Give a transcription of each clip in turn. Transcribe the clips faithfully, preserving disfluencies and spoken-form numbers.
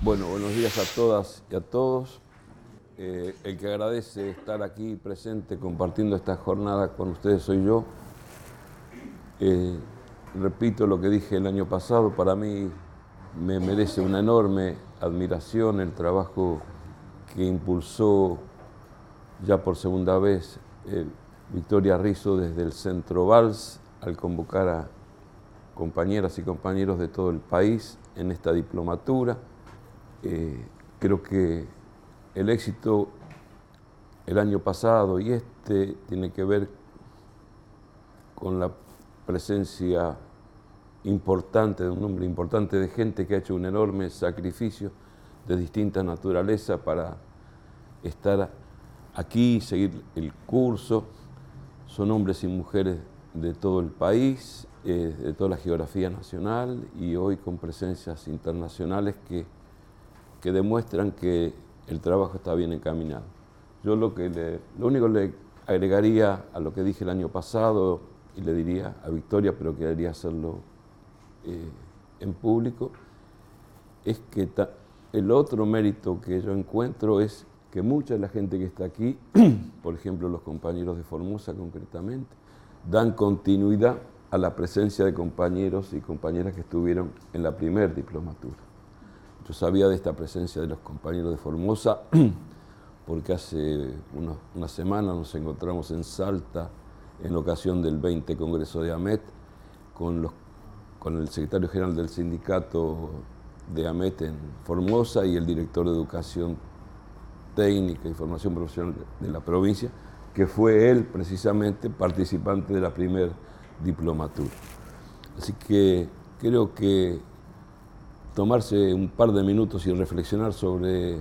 Bueno, buenos días a todas y a todos. Eh, el que agradece estar aquí presente compartiendo esta jornada con ustedes soy yo. Eh, repito lo que dije el año pasado, para mí me merece una enorme admiración el trabajo que impulsó ya por segunda vez eh, Victoria Rizzo desde el Centro Valls al convocar a compañeras y compañeros de todo el país en esta diplomatura. Eh, creo que el éxito el año pasado y este tiene que ver con la presencia importante de un número importante de gente que ha hecho un enorme sacrificio de distinta naturaleza para estar aquí, seguir el curso. Son hombres y mujeres de todo el país, eh, de toda la geografía nacional y hoy con presencias internacionales que, que demuestran que el trabajo está bien encaminado. Yo lo, que le, lo único que le agregaría a lo que dije el año pasado y le diría a Victoria, pero quería hacerlo eh, en público, es que ta, el otro mérito que yo encuentro es que mucha de la gente que está aquí, por ejemplo los compañeros de Formosa concretamente, dan continuidad a la presencia de compañeros y compañeras que estuvieron en la primer diplomatura. Yo sabía de esta presencia de los compañeros de Formosa porque hace unos, una semana nos encontramos en Salta en ocasión del veinte Congreso de AMET con, los, con el secretario general del sindicato de AMET en Formosa y el director de Educación Técnica y Formación Profesional de la provincia, que fue él precisamente participante de la primera diplomatura. Así que creo que tomarse un par de minutos y reflexionar sobre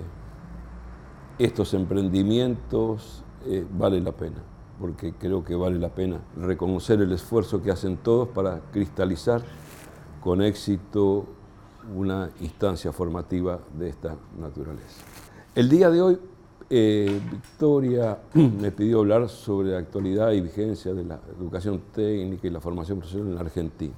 estos emprendimientos eh, vale la pena, porque creo que vale la pena reconocer el esfuerzo que hacen todos para cristalizar con éxito una instancia formativa de esta naturaleza. El día de hoy, eh, Victoria me pidió hablar sobre la actualidad y vigencia de la educación técnica y la formación profesional en la Argentina.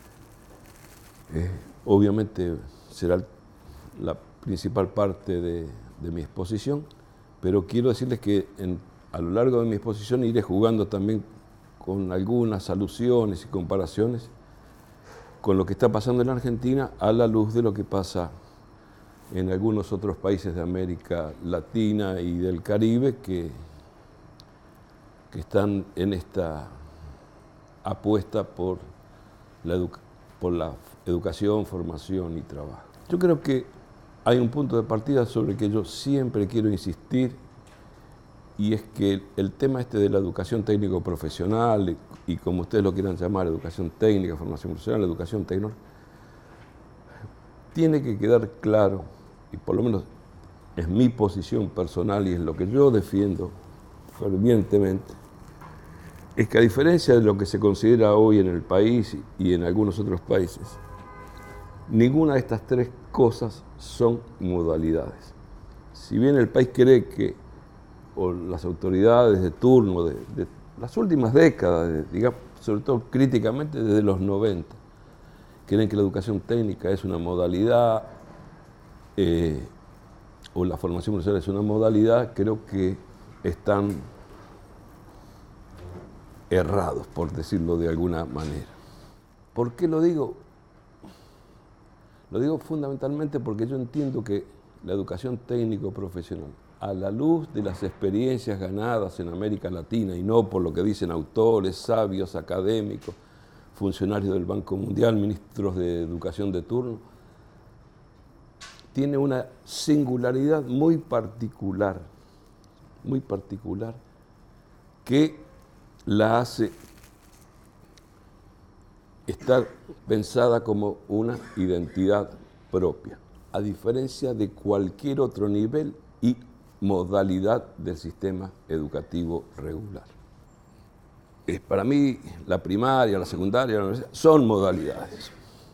Eh, obviamente será la principal parte de, de mi exposición, pero quiero decirles que en, a lo largo de mi exposición iré jugando también con algunas alusiones y comparaciones con lo que está pasando en la Argentina a la luz de lo que pasa en algunos otros países de América Latina y del Caribe que, que están en esta apuesta por la, edu por la educación, formación y trabajo. Yo creo que hay un punto de partida sobre el que yo siempre quiero insistir y es que el, el tema este de la educación técnico-profesional y como ustedes lo quieran llamar, educación técnica, formación profesional, educación tecnológica, tiene que quedar claro, y por lo menos es mi posición personal y es lo que yo defiendo fervientemente, es que a diferencia de lo que se considera hoy en el país y en algunos otros países, ninguna de estas tres cosas son modalidades. Si bien el país cree que, o las autoridades de turno de, de las últimas décadas, de, digamos, sobre todo críticamente desde los noventa, creen que la educación técnica es una modalidad eh, o la formación profesional es una modalidad, creo que están errados, por decirlo de alguna manera. ¿Por qué lo digo? Lo digo fundamentalmente porque yo entiendo que la educación técnico-profesional, a la luz de las experiencias ganadas en América Latina, y no por lo que dicen autores, sabios, académicos, funcionarios del Banco Mundial, ministros de educación de turno, tiene una singularidad muy particular, muy particular, que la hace estar pensada como una identidad propia, a diferencia de cualquier otro nivel y modalidad del sistema educativo regular. Para mí, la primaria, la secundaria, la universidad son modalidades.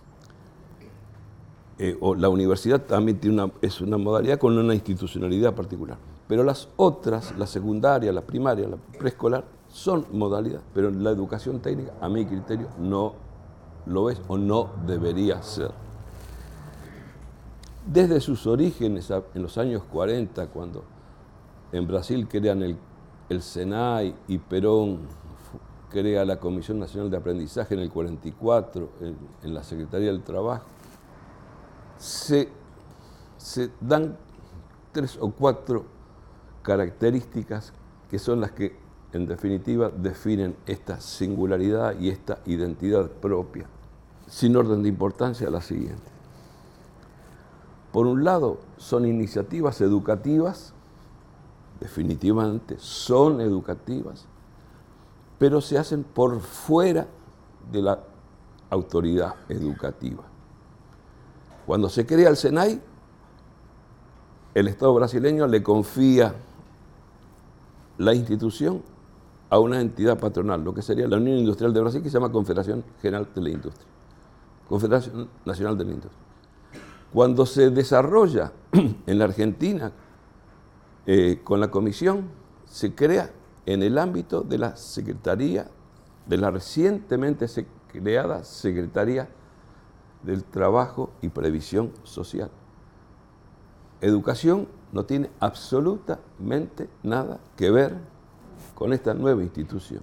Eh, o la universidad también tiene una, es una modalidad con una institucionalidad particular. Pero las otras, la secundaria, la primaria, la preescolar, son modalidades. Pero la educación técnica, a mi criterio, no lo es o no debería ser. desde sus orígenes en los años cuarenta, cuando en Brasil crean el, el SENAI y Perón crea la Comisión Nacional de Aprendizaje en el cuarenta y cuatro, en, en la Secretaría del Trabajo, se, se dan tres o cuatro características que son las que, en definitiva, definen esta singularidad y esta identidad propia. Sin orden de importancia, la siguiente. Por un lado, son iniciativas educativas, definitivamente son educativas, pero se hacen por fuera de la autoridad educativa. Cuando se crea el SENAI, el Estado brasileño le confía la institución a una entidad patronal, lo que sería la Unión Industrial de Brasil, que se llama Confederación General de la Industria, Confederación Nacional de la Industria. Cuando se desarrolla en la Argentina eh, con la Comisión, se crea en el ámbito de la Secretaría, de la recientemente creada Secretaría del Trabajo y Previsión Social. Educación no tiene absolutamente nada que ver con esta nueva institución.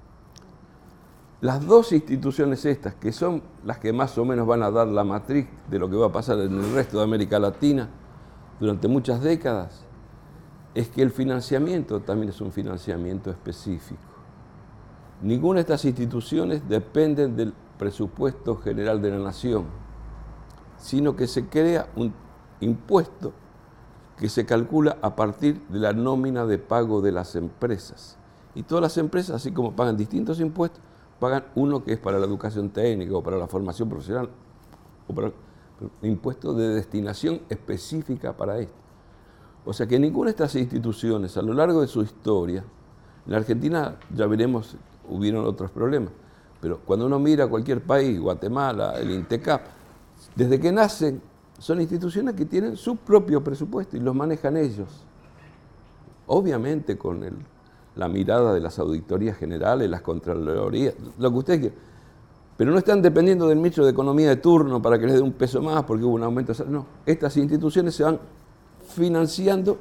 Las dos instituciones estas, que son las que más o menos van a dar la matriz de lo que va a pasar en el resto de América Latina durante muchas décadas, es que el financiamiento también es un financiamiento específico. Ninguna de estas instituciones dependen del presupuesto general de la nación, sino que se crea un impuesto que se calcula a partir de la nómina de pago de las empresas. Y todas las empresas, así como pagan distintos impuestos, pagan uno que es para la educación técnica o para la formación profesional, o para un impuesto de destinación específica para esto. O sea que ninguna de estas instituciones, a lo largo de su historia, en la Argentina ya veremos, hubieron otros problemas, pero cuando uno mira a cualquier país, Guatemala, el INTECAP, desde que nacen, son instituciones que tienen su propio presupuesto y los manejan ellos. Obviamente con el, la mirada de las auditorías generales, las contralorías, lo que usted quiera. Pero no están dependiendo del ministro de Economía de turno para que les dé un peso más porque hubo un aumento. No, estas instituciones se van financiando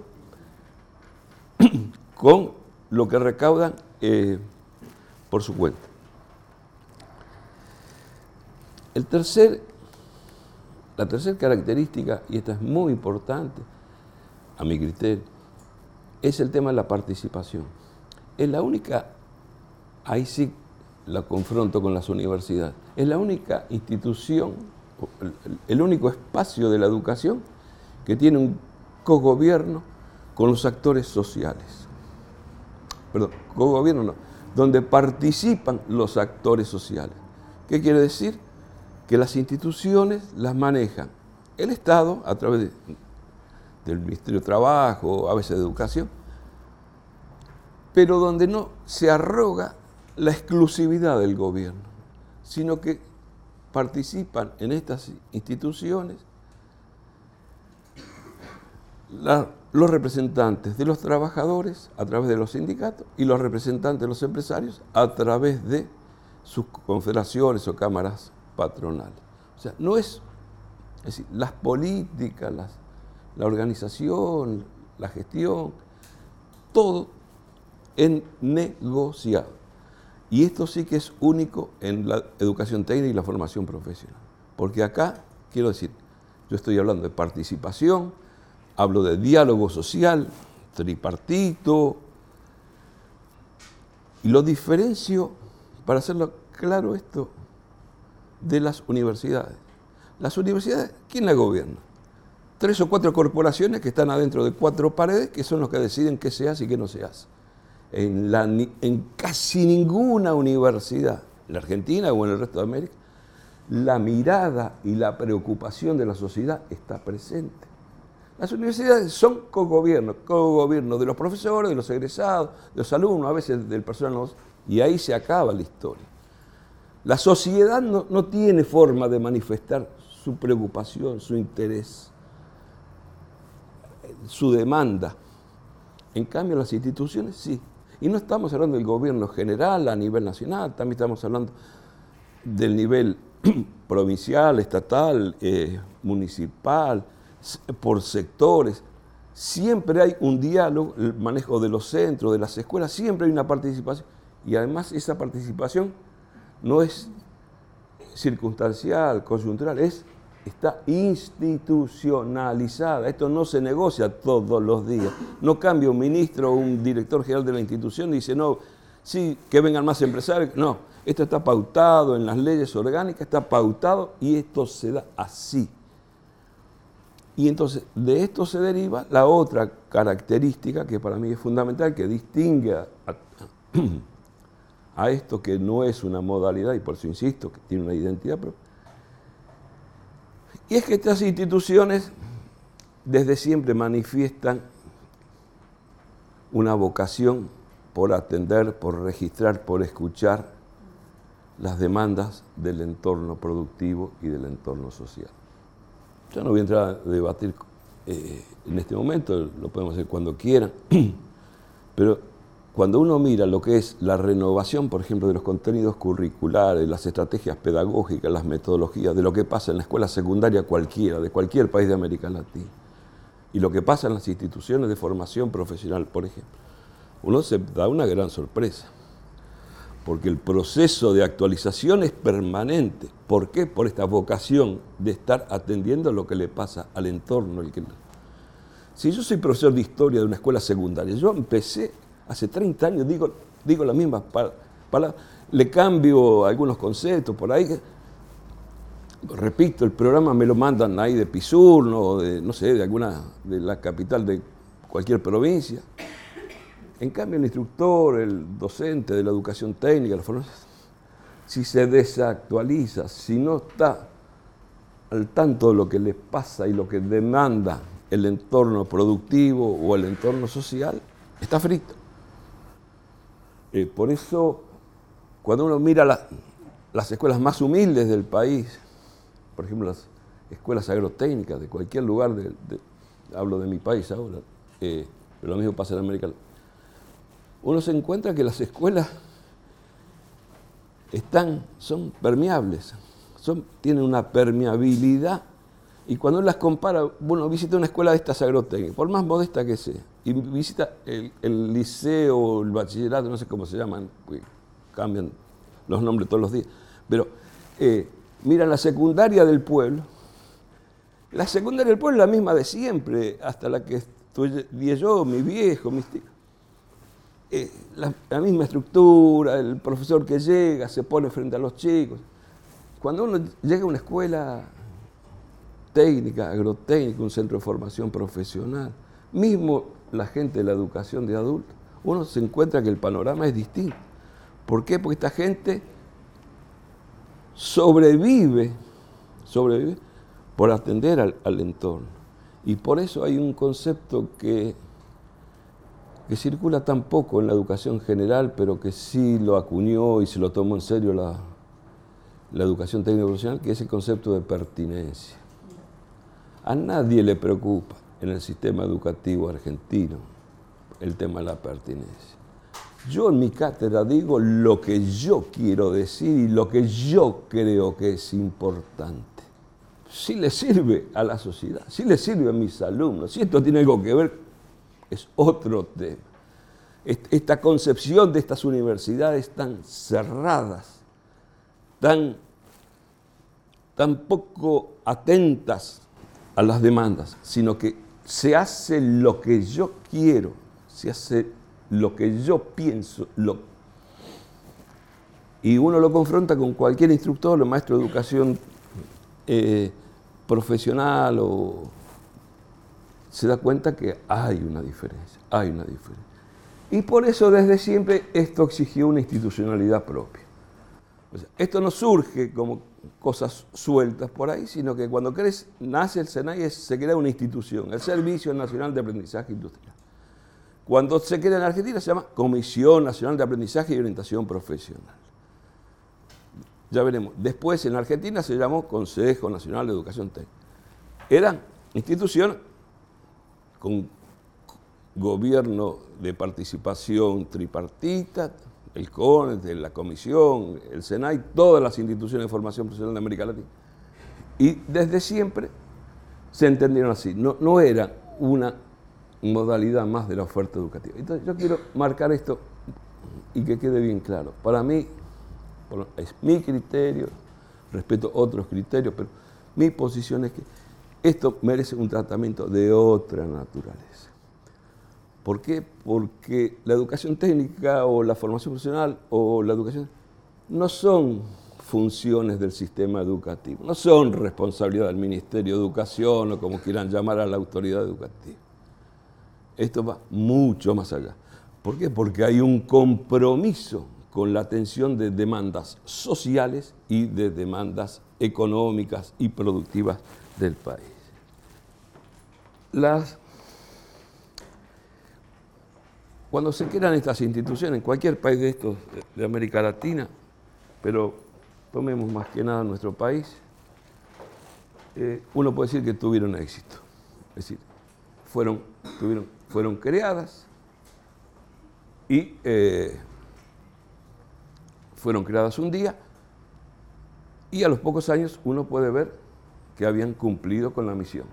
con lo que recaudan eh, por su cuenta. El tercer, la tercera característica, y esta es muy importante a mi criterio, es el tema de la participación. Es la única, ahí sí la confronto con las universidades, es la única institución, el, el único espacio de la educación que tiene un cogobierno con los actores sociales. Perdón, cogobierno no, donde participan los actores sociales. ¿Qué quiere decir? Que las instituciones las manejan el Estado a través de, del Ministerio de Trabajo, a veces de Educación, pero donde no se arroga la exclusividad del gobierno, sino que participan en estas instituciones la, los representantes de los trabajadores a través de los sindicatos y los representantes de los empresarios a través de sus confederaciones o cámaras patronales. O sea, no es, es decir, las políticas, las, la organización, la gestión, todo en negociado. Y esto sí que es único en la educación técnica y la formación profesional. Porque acá, quiero decir, yo estoy hablando de participación, hablo de diálogo social, tripartito, y lo diferencio, para hacerlo claro esto, de las universidades. Las universidades, ¿quién las gobierna? Tres o cuatro corporaciones que están adentro de cuatro paredes, que son los que deciden qué se hace y qué no se hace. En, la, en casi ninguna universidad, en la Argentina o en el resto de América, la mirada y la preocupación de la sociedad está presente. Las universidades son cogobierno, cogobierno de los profesores, de los egresados, de los alumnos, a veces del personal, y ahí se acaba la historia. La sociedad no, no tiene forma de manifestar su preocupación, su interés, su demanda. En cambio, las instituciones sí. Y no estamos hablando del gobierno general a nivel nacional, también estamos hablando del nivel provincial, estatal, eh, municipal, por sectores. Siempre hay un diálogo, el manejo de los centros, de las escuelas, siempre hay una participación. Y además esa participación no es circunstancial, coyuntural, es, está institucionalizada. Esto no se negocia todos los días. No cambia un ministro o un director general de la institución y dice, no, sí, que vengan más empresarios. No, esto está pautado en las leyes orgánicas, está pautado y esto se da así. Y entonces de esto se deriva la otra característica que para mí es fundamental, que distingue a, a, a esto que no es una modalidad, y por eso insisto, que tiene una identidad propia. Y es que estas instituciones desde siempre manifiestan una vocación por atender, por registrar, por escuchar las demandas del entorno productivo y del entorno social. Yo no voy a entrar a debatir eh, en este momento, lo podemos hacer cuando quieran, pero cuando uno mira lo que es la renovación, por ejemplo, de los contenidos curriculares, las estrategias pedagógicas, las metodologías, de lo que pasa en la escuela secundaria cualquiera, de cualquier país de América Latina, y lo que pasa en las instituciones de formación profesional, por ejemplo, uno se da una gran sorpresa, porque el proceso de actualización es permanente. ¿Por qué? Por esta vocación de estar atendiendo lo que le pasa al entorno. El que... Si yo soy profesor de historia de una escuela secundaria, yo empecé hace treinta años, digo, digo las mismas palabras, le cambio algunos conceptos por ahí. Repito, el programa me lo mandan ahí de Pisurno, de, no sé, de alguna, de la capital de cualquier provincia. En cambio, el instructor, el docente de la educación técnica, la formación, si se desactualiza, si no está al tanto de lo que le pasa y lo que demanda el entorno productivo o el entorno social, está frito. Eh, por eso, cuando uno mira la, las escuelas más humildes del país, por ejemplo, las escuelas agrotécnicas de cualquier lugar, de, de, hablo de mi país ahora, eh, pero lo mismo pasa en América Latina, uno se encuentra que las escuelas están, son permeables, son, tienen una permeabilidad, y cuando uno las compara, bueno, visita una escuela de estas agrotécnicas, por más modesta que sea, y visita el, el liceo, el bachillerato, no sé cómo se llaman, cambian los nombres todos los días, pero eh, mira la secundaria del pueblo, la secundaria del pueblo es la misma de siempre, hasta la que estudié yo, mi viejo, mis tíos. Eh, la, la misma estructura, el profesor que llega, se pone frente a los chicos. Cuando uno llega a una escuela técnica, agrotécnica, un centro de formación profesional, mismo la gente de la educación de adultos, uno se encuentra que el panorama es distinto. ¿Por qué? Porque esta gente sobrevive, sobrevive por atender al, al entorno. Y por eso hay un concepto que que circula tan poco en la educación general, pero que sí lo acuñó y se lo tomó en serio la, la educación técnico profesional, que es el concepto de pertinencia. A nadie le preocupa en el sistema educativo argentino el tema de la pertinencia. Yo en mi cátedra digo lo que yo quiero decir y lo que yo creo que es importante. Si le sirve a la sociedad, si le sirve a mis alumnos, si esto tiene algo que ver, es otro tema. Esta concepción de estas universidades tan cerradas, tan, tan poco atentas a las demandas, sino que se hace lo que yo quiero, se hace lo que yo pienso, lo... y uno lo confronta con cualquier instructor o maestro de educación eh, profesional o... se da cuenta que hay una diferencia, hay una diferencia. Y por eso desde siempre esto exigió una institucionalidad propia. O sea, esto no surge como cosas sueltas por ahí, sino que cuando crece, nace el SENAI, se crea una institución, el Servicio Nacional de Aprendizaje Industrial. Cuando se crea en Argentina se llama Comisión Nacional de Aprendizaje y Orientación Profesional. Ya veremos. Después en Argentina se llamó Consejo Nacional de Educación Técnica. Eran instituciones con gobierno de participación tripartita, el CONET, la Comisión, el SENAI, todas las instituciones de formación profesional de América Latina. Y desde siempre se entendieron así, no, no era una modalidad más de la oferta educativa. Entonces yo quiero marcar esto y que quede bien claro. Para mí, es mi criterio, respeto otros criterios, pero mi posición es que esto merece un tratamiento de otra naturaleza. ¿Por qué? Porque la educación técnica o la formación profesional o la educación no son funciones del sistema educativo, no son responsabilidad del Ministerio de Educación o como quieran llamar a la autoridad educativa. Esto va mucho más allá. ¿Por qué? Porque hay un compromiso con la atención de demandas sociales y de demandas económicas y productivas del país. Las, cuando se crean estas instituciones, en cualquier país de estos de América Latina, pero tomemos más que nada nuestro país, eh, uno puede decir que tuvieron éxito. Es decir, fueron, tuvieron, fueron creadas y eh, fueron creadas un día y a los pocos años uno puede ver que habían cumplido con la misión.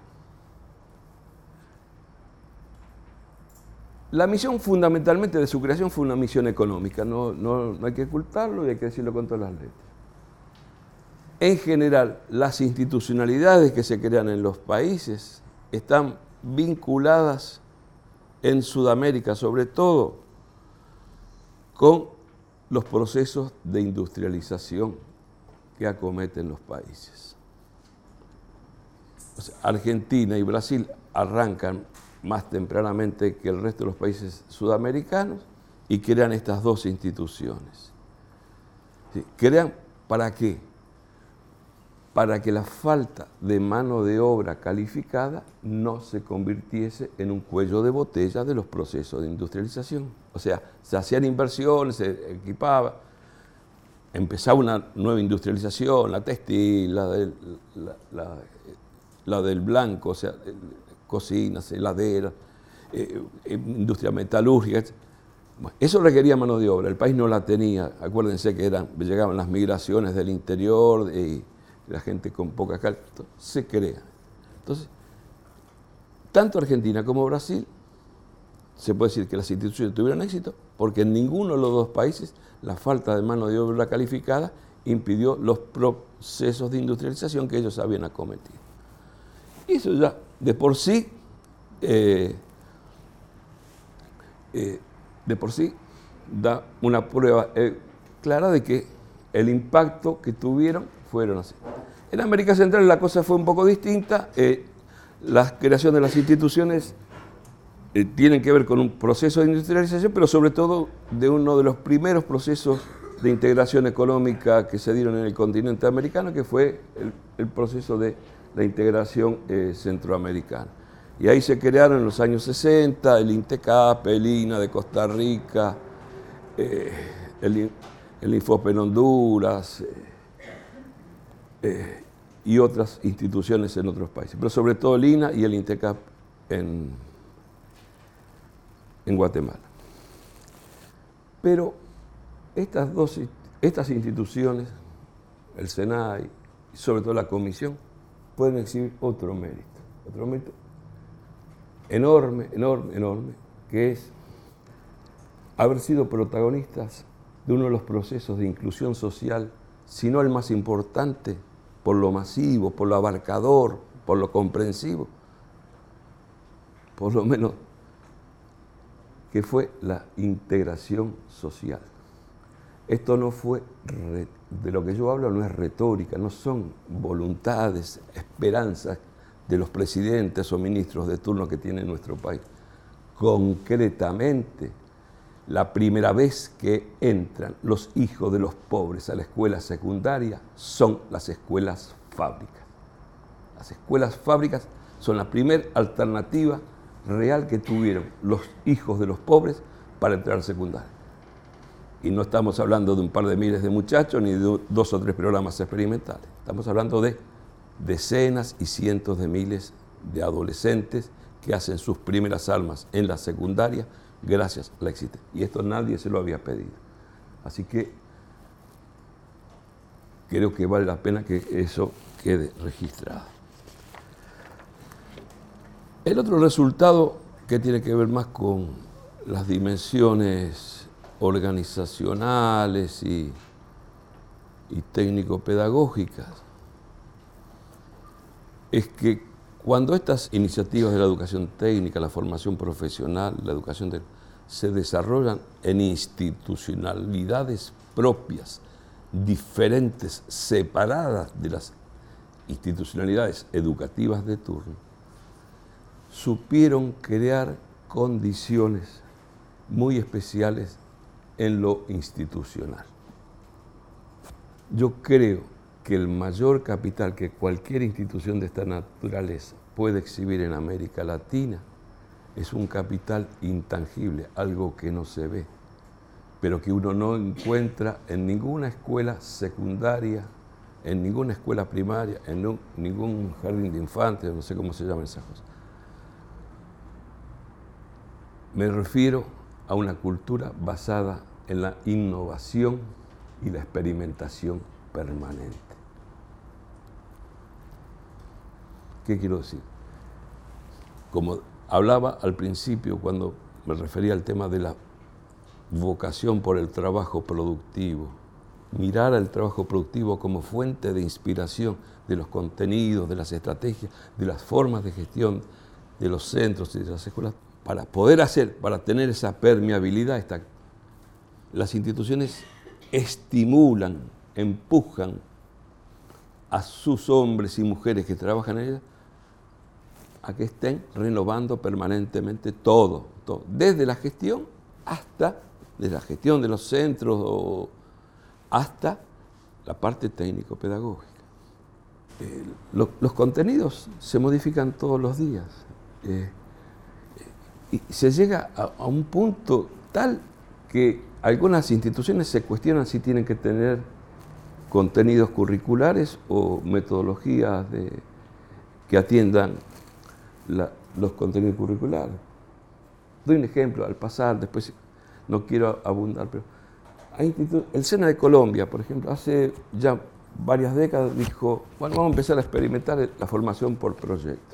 La misión fundamentalmente de su creación fue una misión económica, no, no, no hay que ocultarlo y hay que decirlo con todas las letras. En general, las institucionalidades que se crean en los países están vinculadas en Sudamérica, sobre todo, con los procesos de industrialización que acometen los países. O sea, Argentina y Brasil arrancan más tempranamente que el resto de los países sudamericanos y crean estas dos instituciones. ¿Sí? ¿Crean para qué? Para que la falta de mano de obra calificada no se convirtiese en un cuello de botella de los procesos de industrialización. O sea, se hacían inversiones, se equipaba, empezaba una nueva industrialización, la textil, la del, la, la, la del blanco, o sea, cocinas, heladeras, eh, industria metalúrgica. Bueno, eso requería mano de obra, el país no la tenía. Acuérdense que eran, llegaban las migraciones del interior y la gente con poca calidad, se crea. Entonces, tanto Argentina como Brasil, se puede decir que las instituciones tuvieron éxito, porque en ninguno de los dos países la falta de mano de obra calificada impidió los procesos de industrialización que ellos habían acometido. Y eso ya de por sí, eh, eh, de por sí da una prueba eh, clara de que el impacto que tuvieron fueron así. En América Central la cosa fue un poco distinta. Eh, la creación de las instituciones eh, tienen que ver con un proceso de industrialización, pero sobre todo de uno de los primeros procesos de integración económica que se dieron en el continente americano, que fue el, el proceso de la integración eh, centroamericana. Y ahí se crearon en los años sesenta el INTECAP, el I N A de Costa Rica, eh, el, el INFOPE en Honduras, eh, eh, y otras instituciones en otros países, pero sobre todo el I N A y el INTECAP en, en Guatemala. Pero estas dos estas instituciones, el SENAI y sobre todo la Comisión, pueden exhibir otro mérito, otro mérito enorme, enorme, enorme, que es haber sido protagonistas de uno de los procesos de inclusión social, si no el más importante, por lo masivo, por lo abarcador, por lo comprensivo, por lo menos que fue la integración social. Esto no fue, de lo que yo hablo no es retórica, no son voluntades, esperanzas de los presidentes o ministros de turno que tiene nuestro país. Concretamente, la primera vez que entran los hijos de los pobres a la escuela secundaria son las escuelas fábricas. Las escuelas fábricas son la primera alternativa real que tuvieron los hijos de los pobres para entrar a secundaria. Y no estamos hablando de un par de miles de muchachos ni de dos o tres programas experimentales. Estamos hablando de decenas y cientos de miles de adolescentes que hacen sus primeras almas en la secundaria gracias a la existencia. Y esto nadie se lo había pedido. Así que creo que vale la pena que eso quede registrado. El otro resultado, que tiene que ver más con las dimensiones organizacionales y, y técnico-pedagógicas, es que cuando estas iniciativas de la educación técnica, la formación profesional, la educación de, se desarrollan en institucionalidades propias, diferentes, separadas de las institucionalidades educativas de turno, supieron crear condiciones muy especiales en lo institucional. Yo creo que el mayor capital que cualquier institución de esta naturaleza puede exhibir en América Latina es un capital intangible, algo que no se ve, pero que uno no encuentra en ninguna escuela secundaria, en ninguna escuela primaria, en no, ningún jardín de infantes, no sé cómo se llaman esas cosas. Me refiero a una cultura basada en la innovación y la experimentación permanente. ¿Qué quiero decir? Como hablaba al principio cuando me refería al tema de la vocación por el trabajo productivo, mirar al trabajo productivo como fuente de inspiración de los contenidos, de las estrategias, de las formas de gestión de los centros y de las escuelas, para poder hacer, para tener esa permeabilidad, esta, las instituciones estimulan, empujan a sus hombres y mujeres que trabajan en ellas a que estén renovando permanentemente todo, todo, desde la gestión hasta, desde la gestión de los centros o hasta la parte técnico-pedagógica. Eh, lo, los contenidos se modifican todos los días eh, y se llega a, a un punto tal que algunas instituciones se cuestionan si tienen que tener contenidos curriculares o metodologías de, que atiendan la, los contenidos curriculares. Doy un ejemplo, al pasar, después no quiero abundar, pero hay el SENA de Colombia, por ejemplo, hace ya varias décadas dijo, bueno, vamos a empezar a experimentar la formación por proyectos.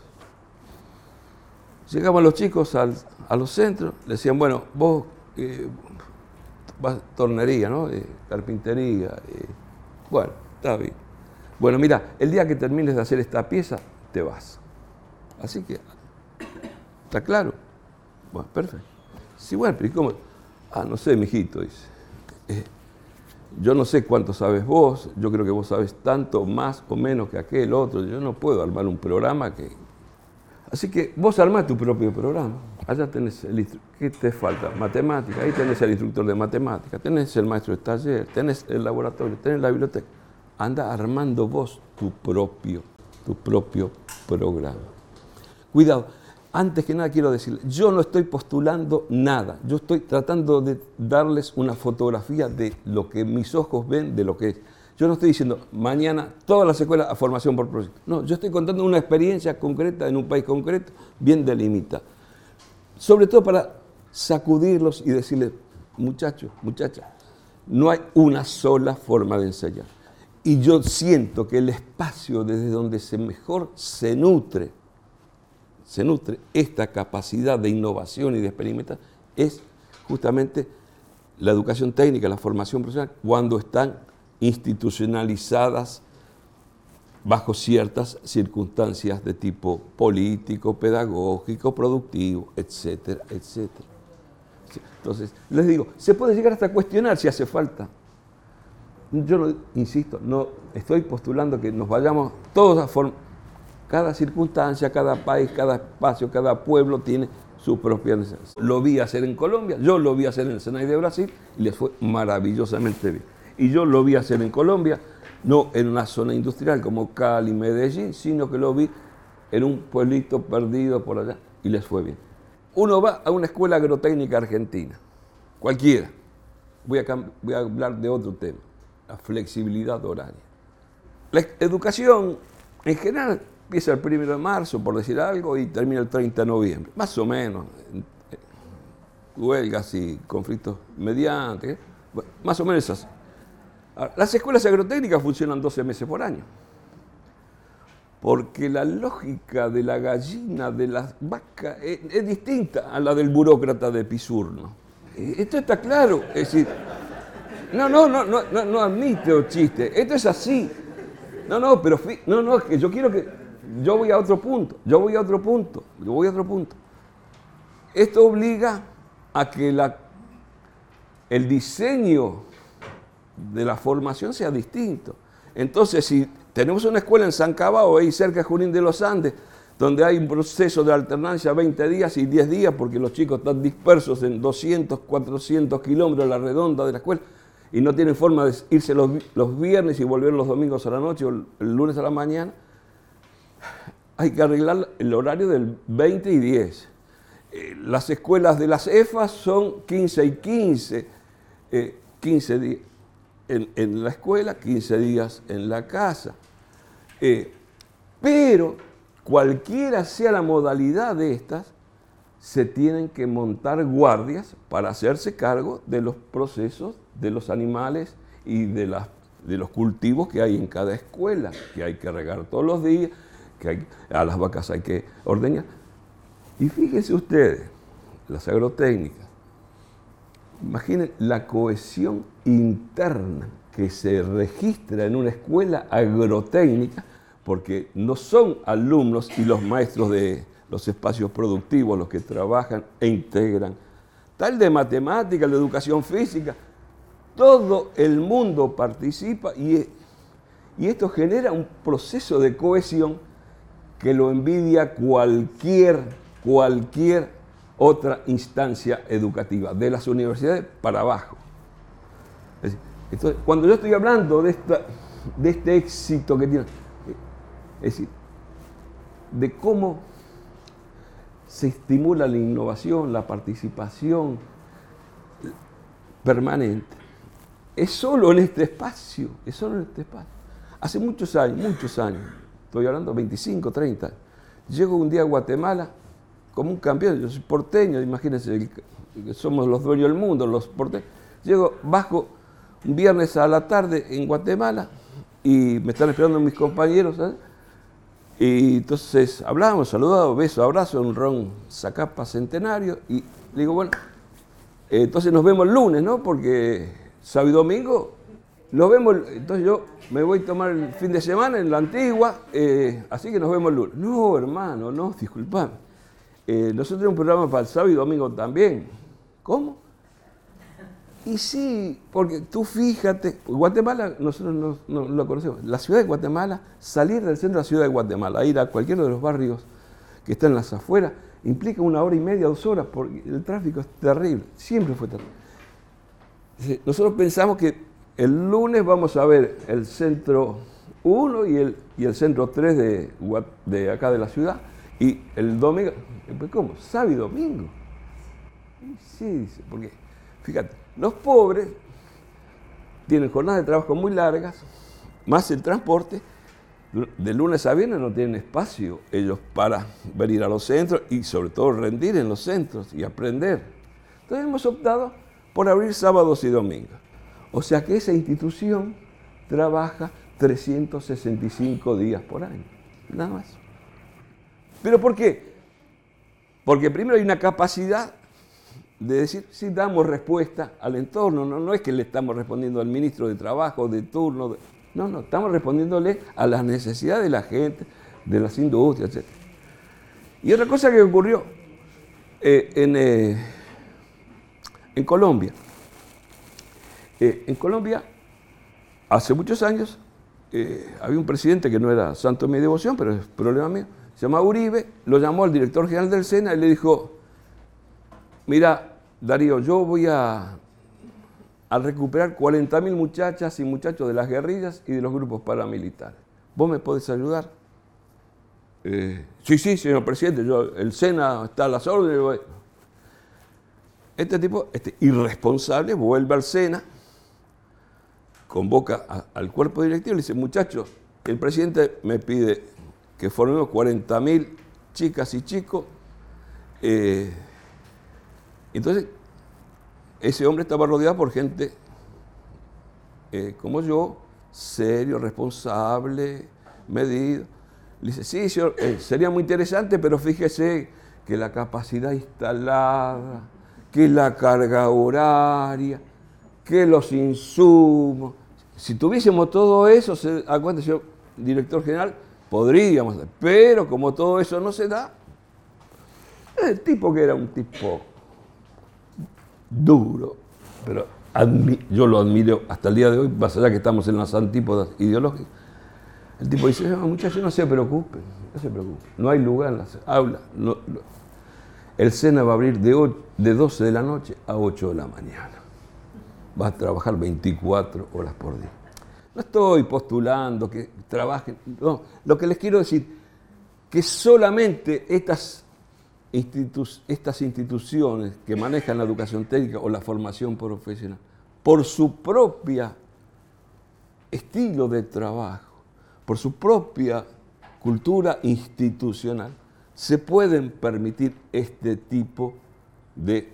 Llegaban los chicos al, a los centros, le decían, bueno, vos eh, vas tornería, ¿no? Eh, carpintería, eh, bueno, está bien. Bueno, mira, el día que termines de hacer esta pieza, te vas. Así que, ¿está claro? Bueno, perfecto. Sí, bueno, pero ¿cómo? Ah, no sé, mijito, dice. Eh, yo no sé cuánto sabes vos, yo creo que vos sabes tanto más o menos que aquel otro, yo no puedo armar un programa que... Así que vos armás tu propio programa, allá tenés el instru... ¿Qué te falta? Matemática, ahí tenés el instructor de matemática, tenés el maestro de taller, tenés el laboratorio, tenés la biblioteca. Anda armando vos tu propio, tu propio programa. Cuidado. Antes que nada quiero decirles, yo no estoy postulando nada, yo estoy tratando de darles una fotografía de lo que mis ojos ven, de lo que es. Yo no estoy diciendo, mañana todas las escuelas a formación por proyecto. No, yo estoy contando una experiencia concreta en un país concreto, bien delimitada. Sobre todo para sacudirlos y decirles, muchachos, muchachas, no hay una sola forma de enseñar. Y yo siento que el espacio desde donde se mejor se nutre, se nutre esta capacidad de innovación y de experimentar, es justamente la educación técnica, la formación profesional, cuando están institucionalizadas bajo ciertas circunstancias de tipo político, pedagógico, productivo, etcétera, etcétera. Entonces, les digo, se puede llegar hasta cuestionar si hace falta. Yo no, insisto, no estoy postulando que nos vayamos todos a formar. Cada circunstancia, cada país, cada espacio, cada pueblo tiene su propia necesidad. Lo vi hacer en Colombia, yo lo vi hacer en el SENAI de Brasil y les fue maravillosamente bien. Y yo lo vi hacer en Colombia, no en una zona industrial como Cali, Medellín, sino que lo vi en un pueblito perdido por allá y les fue bien. Uno va a una escuela agrotécnica argentina, cualquiera. Voy a, voy a hablar de otro tema, la flexibilidad horaria. La educación en general empieza el primero de marzo, por decir algo, y termina el treinta de noviembre, más o menos. Huelgas y conflictos mediantes, bueno, más o menos así. Las escuelas agrotécnicas funcionan doce meses por año. porque la lógica de la gallina, de las vacas, es, es distinta a la del burócrata de Pisurno. Esto está claro. Es decir, no, no, no, no, no, no admite o chiste. Esto es así. No, no, pero no, no, es que yo quiero que... Yo voy a otro punto, yo voy a otro punto, yo voy a otro punto. Esto obliga a que la, el diseño de la formación sea distinto. Entonces, si tenemos una escuela en San Cabao, ahí cerca de Junín de los Andes, donde hay un proceso de alternancia veinte días y diez días, porque los chicos están dispersos en doscientos, cuatrocientos kilómetros a la redonda de la escuela, y no tienen forma de irse los, los viernes y volver los domingos a la noche o el, el lunes a la mañana, hay que arreglar el horario del veinte y diez. Eh, las escuelas de las E F A son quince y quince, eh, quince días en, en la escuela, quince días en la casa. Eh, pero cualquiera sea la modalidad de estas, se tienen que montar guardias para hacerse cargo de los procesos de los animales y de, las, de los cultivos que hay en cada escuela, que hay que regar todos los días, que hay, a las vacas hay que ordeñar. Y fíjense ustedes, las agrotécnicas, imaginen la cohesión interna que se registra en una escuela agrotécnica, porque no son alumnos y los maestros de los espacios productivos los que trabajan e integran, tal de matemática, de educación física, todo el mundo participa y, y esto genera un proceso de cohesión que lo envidia cualquier, cualquier otra instancia educativa, de las universidades para abajo. Es decir, entonces, cuando yo estoy hablando de, esta, de este éxito que tiene, es decir, de cómo se estimula la innovación, la participación permanente, es solo en este espacio, es solo en este espacio. Hace muchos años, muchos años, estoy hablando veinticinco, treinta, llego un día a Guatemala como un campeón, yo soy porteño, imagínense, somos los dueños del mundo, los porteños. Llego, bajo un viernes a la tarde en Guatemala y me están esperando mis compañeros, ¿sabes? Y entonces hablamos, saludamos, beso, abrazo, un ron Zacapa centenario y le digo, bueno, eh, entonces nos vemos el lunes, ¿no? Porque sábado y domingo nos vemos, entonces yo me voy a tomar el fin de semana en la Antigua, eh, así que nos vemos el lunes. No, hermano, no, disculpame. Eh, nosotros tenemos un programa para el sábado y domingo también. ¿Cómo? Y sí, porque tú fíjate, Guatemala, nosotros no, no lo conocemos, la ciudad de Guatemala, salir del centro de la ciudad de Guatemala, ir a cualquiera de los barrios que están en las afueras, implica una hora y media, dos horas, porque el tráfico es terrible, siempre fue terrible. Nosotros pensamos que el lunes vamos a ver el centro uno y el, y el centro tres de, de acá de la ciudad, y el domingo, ¿cómo? Sábado y domingo. Sí, porque, fíjate, los pobres tienen jornadas de trabajo muy largas, más el transporte, de lunes a viernes no tienen espacio ellos para venir a los centros y sobre todo rendir en los centros y aprender. Entonces hemos optado por abrir sábados y domingos. O sea que esa institución trabaja trescientos sesenta y cinco días por año, nada más. ¿Pero por qué? Porque primero hay una capacidad de decir, sí, damos respuesta al entorno, no, no es que le estamos respondiendo al ministro de Trabajo, de turno, de, no, no, estamos respondiéndole a las necesidades de la gente, de las industrias, etcétera. Y otra cosa que ocurrió eh, en, eh, en Colombia, eh, en Colombia, hace muchos años, eh, había un presidente que no era santo de mi devoción, pero es problema mío, se llama Uribe, lo llamó al director general del SENA y le dijo, mira, Darío, yo voy a, a recuperar cuarenta mil muchachas y muchachos de las guerrillas y de los grupos paramilitares. ¿Vos me podés ayudar? Eh, sí, sí, señor presidente, yo, el SENA está a las órdenes. Este tipo, este irresponsable, vuelve al SENA, convoca a, al cuerpo directivo y le dice, muchachos, el presidente me pide que formemos cuarenta mil chicas y chicos. Eh, entonces, ese hombre estaba rodeado por gente eh, como yo, serio, responsable, medido. Le dice, sí, señor, eh, sería muy interesante, pero fíjese que la capacidad instalada, que la carga horaria, que los insumos. Si tuviésemos todo eso, se da cuenta, señor director general, podríamos, pero como todo eso no se da, es el tipo que era un tipo duro, pero yo lo admiro hasta el día de hoy, más allá que estamos en las antípodas ideológicas. El tipo dice, no, muchachos, no se preocupen, no se preocupen, no hay lugar en las aulas. No, no. El SENA va a abrir de, ocho, de doce de la noche a ocho de la mañana. Va a trabajar veinticuatro horas por día. No estoy postulando que trabajen, no. Lo que les quiero decir, que solamente estas, institu estas instituciones que manejan la educación técnica o la formación profesional, por su propia estilo de trabajo, por su propia cultura institucional, se pueden permitir este tipo de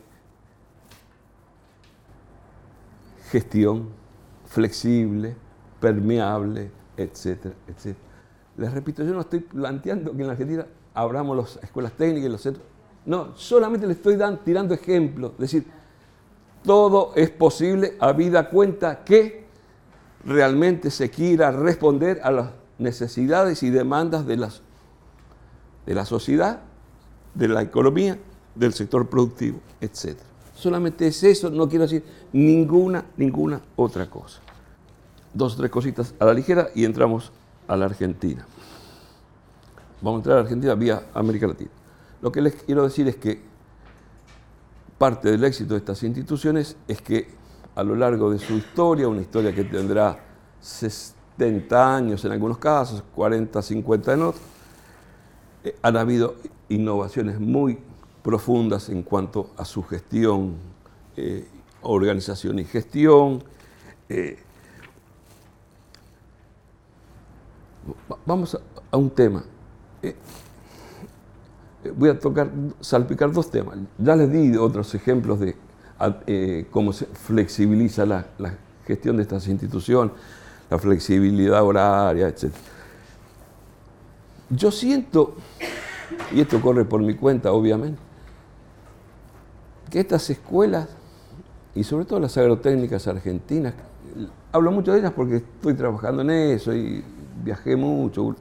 gestión flexible, permeable, etcétera, etcétera. Les repito, yo no estoy planteando que en la Argentina abramos las escuelas técnicas y los centros. No, solamente les estoy dan, tirando ejemplos. Es decir, todo es posible habida cuenta que realmente se quiera responder a las necesidades y demandas de, las, de la sociedad, de la economía, del sector productivo, etcétera. Solamente es eso, no quiero decir ninguna, ninguna otra cosa. Dos o tres cositas a la ligera y entramos a la Argentina. Vamos a entrar a la Argentina vía América Latina. Lo que les quiero decir es que parte del éxito de estas instituciones es que a lo largo de su historia, una historia que tendrá setenta años en algunos casos, cuarenta, cincuenta en otros, eh, han habido innovaciones muy profundas en cuanto a su gestión, eh, organización y gestión. Eh, vamos a, a un tema. Eh, voy a tocar, salpicar dos temas. Ya les di otros ejemplos de eh, cómo se flexibiliza la, la gestión de estas instituciones, la flexibilidad horaria, etcétera. Yo siento, y esto corre por mi cuenta, obviamente, que estas escuelas, y sobre todo las agrotécnicas argentinas, hablo mucho de ellas porque estoy trabajando en eso y viajé mucho,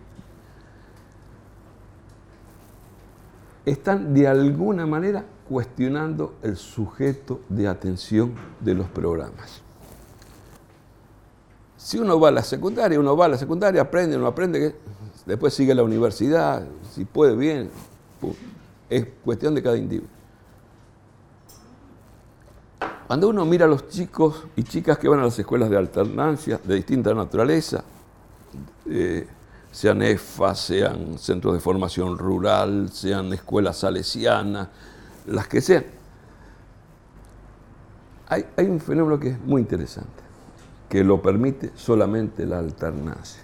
están de alguna manera cuestionando el sujeto de atención de los programas. Si uno va a la secundaria, uno va a la secundaria, aprende, no aprende, después sigue a la universidad, si puede bien, es cuestión de cada individuo. Cuando uno mira a los chicos y chicas que van a las escuelas de alternancia, de distinta naturaleza, eh, sean E F A, sean centros de formación rural, sean escuelas salesianas, las que sean, hay, hay un fenómeno que es muy interesante, que lo permite solamente la alternancia.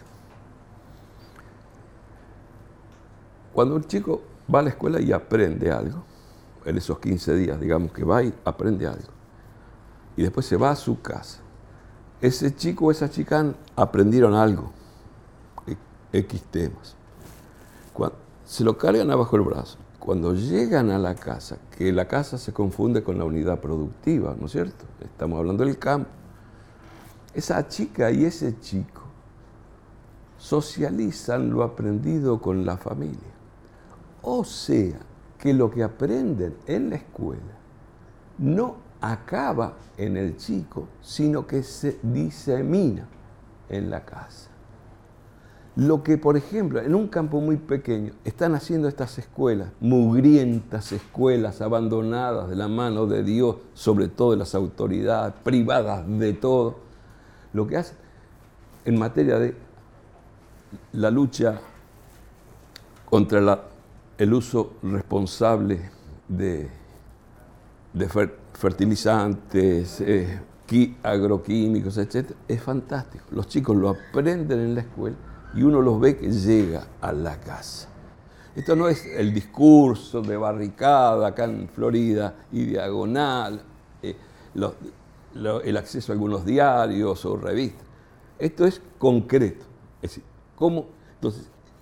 Cuando un chico va a la escuela y aprende algo, en esos quince días, digamos que va y aprende algo, y después se va a su casa, ese chico o esa chica aprendieron algo, X temas. Cuando se lo cargan abajo el brazo. Cuando llegan a la casa, que la casa se confunde con la unidad productiva, ¿no es cierto? Estamos hablando del campo. Esa chica y ese chico socializan lo aprendido con la familia. O sea, que lo que aprenden en la escuela no acaba en el chico, sino que se disemina en la casa. Lo que, por ejemplo, en un campo muy pequeño están haciendo estas escuelas, mugrientas escuelas abandonadas de la mano de Dios, sobre todo de las autoridades, privadas de todo, lo que hacen en materia de la lucha contra la, el uso responsable de, de fer, fertilizantes, eh, agroquímicos, etcétera, es fantástico. Los chicos lo aprenden en la escuela y uno los ve que llega a la casa. Esto no es el discurso de barricada acá en Florida y diagonal, eh, lo, lo, el acceso a algunos diarios o revistas. Esto es concreto. Es decir, ¿cómo? Entonces,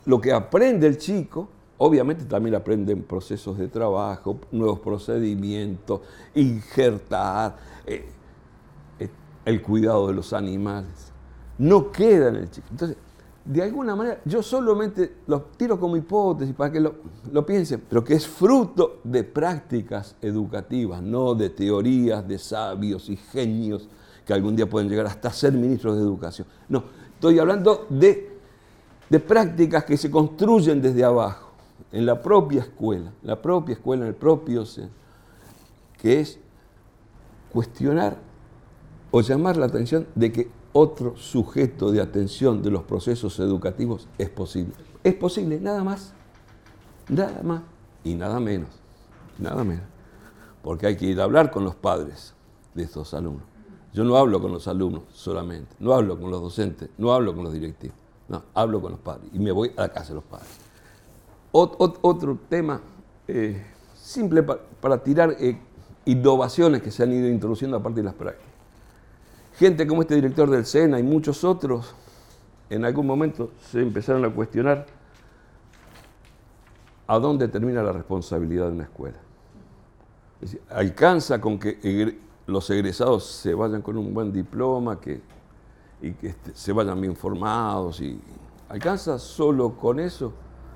lo que aprende el chico, obviamente también aprenden procesos de trabajo, nuevos procedimientos, injertar, eh, eh, el cuidado de los animales. No queda en el chico. Entonces, de alguna manera, yo solamente lo tiro como hipótesis para que lo, lo piensen, pero que es fruto de prácticas educativas, no de teorías de sabios y genios que algún día pueden llegar hasta ser ministros de educación. No, estoy hablando de, de prácticas que se construyen desde abajo, en la propia escuela, la propia escuela, en el propio centro, que es cuestionar o llamar la atención de que otro sujeto de atención de los procesos educativos es posible. Es posible, nada más, nada más y nada menos, nada menos. Porque hay que ir a hablar con los padres de estos alumnos. Yo no hablo con los alumnos solamente, no hablo con los docentes, no hablo con los directivos, no, hablo con los padres y me voy a la casa de los padres. Ot, ot, otro tema eh, simple pa, para tirar eh, innovaciones que se han ido introduciendo a partir de las prácticas. Gente como este director del SENA y muchos otros, en algún momento se empezaron a cuestionar a dónde termina la responsabilidad de una escuela. Es decir, alcanza con que los egresados se vayan con un buen diploma que, y que este, se vayan bien formados. Y, ¿alcanza solo con eso?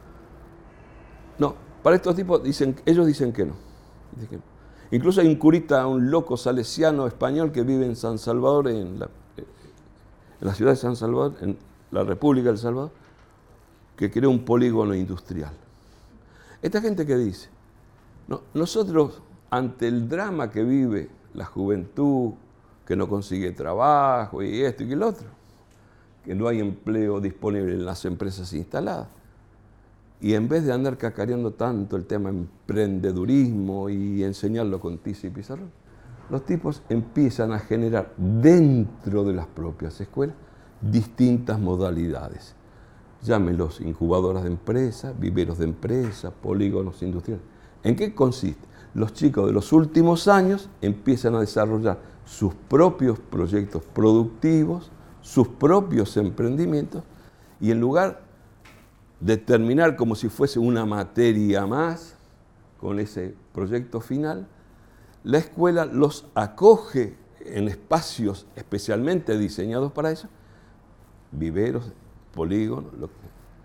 No, para estos tipos dicen, ellos dicen que no. Dicen que no. Incluso hay un curita, un loco salesiano español que vive en San Salvador, en la, en la ciudad de San Salvador, en la República del Salvador, que creó un polígono industrial. Esta gente que dice, no, nosotros ante el drama que vive la juventud, que no consigue trabajo y esto y el otro, que no hay empleo disponible en las empresas instaladas, y en vez de andar cacareando tanto el tema emprendedurismo y enseñarlo con tiza y pizarrón, los tipos empiezan a generar dentro de las propias escuelas distintas modalidades. Llámenlos incubadoras de empresas, viveros de empresas, polígonos industriales. ¿En qué consiste? Los chicos de los últimos años empiezan a desarrollar sus propios proyectos productivos, sus propios emprendimientos, y en lugar de terminar como si fuese una materia más con ese proyecto final, la escuela los acoge en espacios especialmente diseñados para eso, viveros, polígonos, lo que,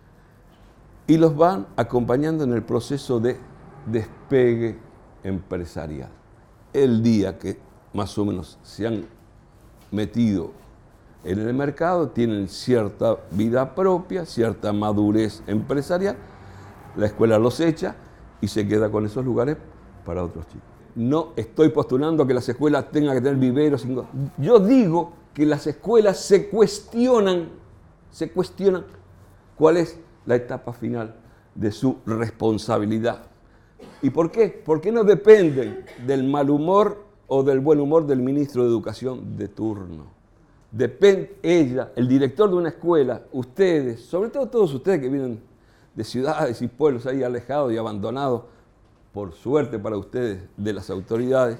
y los van acompañando en el proceso de despegue empresarial. El día que más o menos se han metido en el mercado, tienen cierta vida propia, cierta madurez empresarial, la escuela los echa y se queda con esos lugares para otros chicos. No estoy postulando que las escuelas tengan que tener viveros. Yo digo que las escuelas se cuestionan, se cuestionan cuál es la etapa final de su responsabilidad. ¿Y por qué? Porque no dependen del mal humor o del buen humor del ministro de Educación de turno. Depende ella, el director de una escuela, ustedes, sobre todo todos ustedes que vienen de ciudades y pueblos ahí alejados y abandonados, por suerte para ustedes, de las autoridades,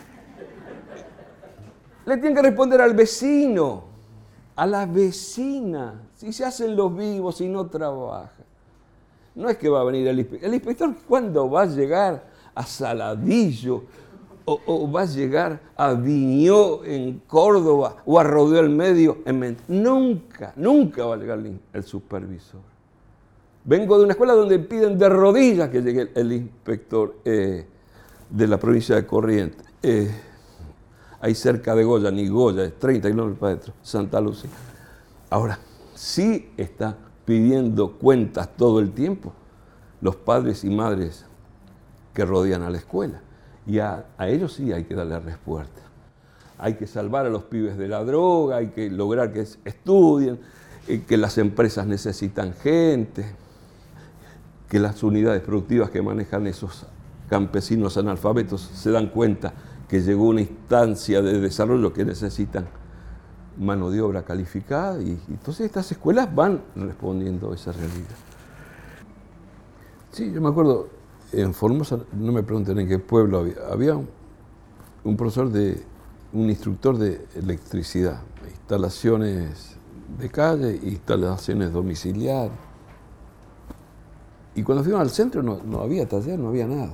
le tienen que responder al vecino, a la vecina, si se hacen los vivos y no trabajan. No es que va a venir el inspector. El inspector, ¿cuándo va a llegar a Saladillo? O, o va a llegar a Viñó en Córdoba o a Rodeo del Medio en Mendoza. Nunca, nunca va a llegar el, el supervisor. Vengo de una escuela donde piden de rodillas que llegue el, el inspector eh, de la provincia de Corrientes. Eh, ahí cerca de Goya, ni Goya, es treinta kilómetros para adentro, Santa Lucía. Ahora, sí está pidiendo cuentas todo el tiempo los padres y madres que rodean a la escuela. Y a, a ellos sí hay que darle respuesta. Hay que salvar a los pibes de la droga, hay que lograr que estudien, que las empresas necesitan gente, que las unidades productivas que manejan esos campesinos analfabetos se dan cuenta que llegó una instancia de desarrollo que necesitan mano de obra calificada, y, y entonces estas escuelas van respondiendo a esa realidad. Sí, yo me acuerdo, en Formosa, no me pregunten en qué pueblo había, había un, un profesor de, un instructor de electricidad, instalaciones de calle, instalaciones domiciliares. Y cuando fuimos al centro no, no había taller, no había nada.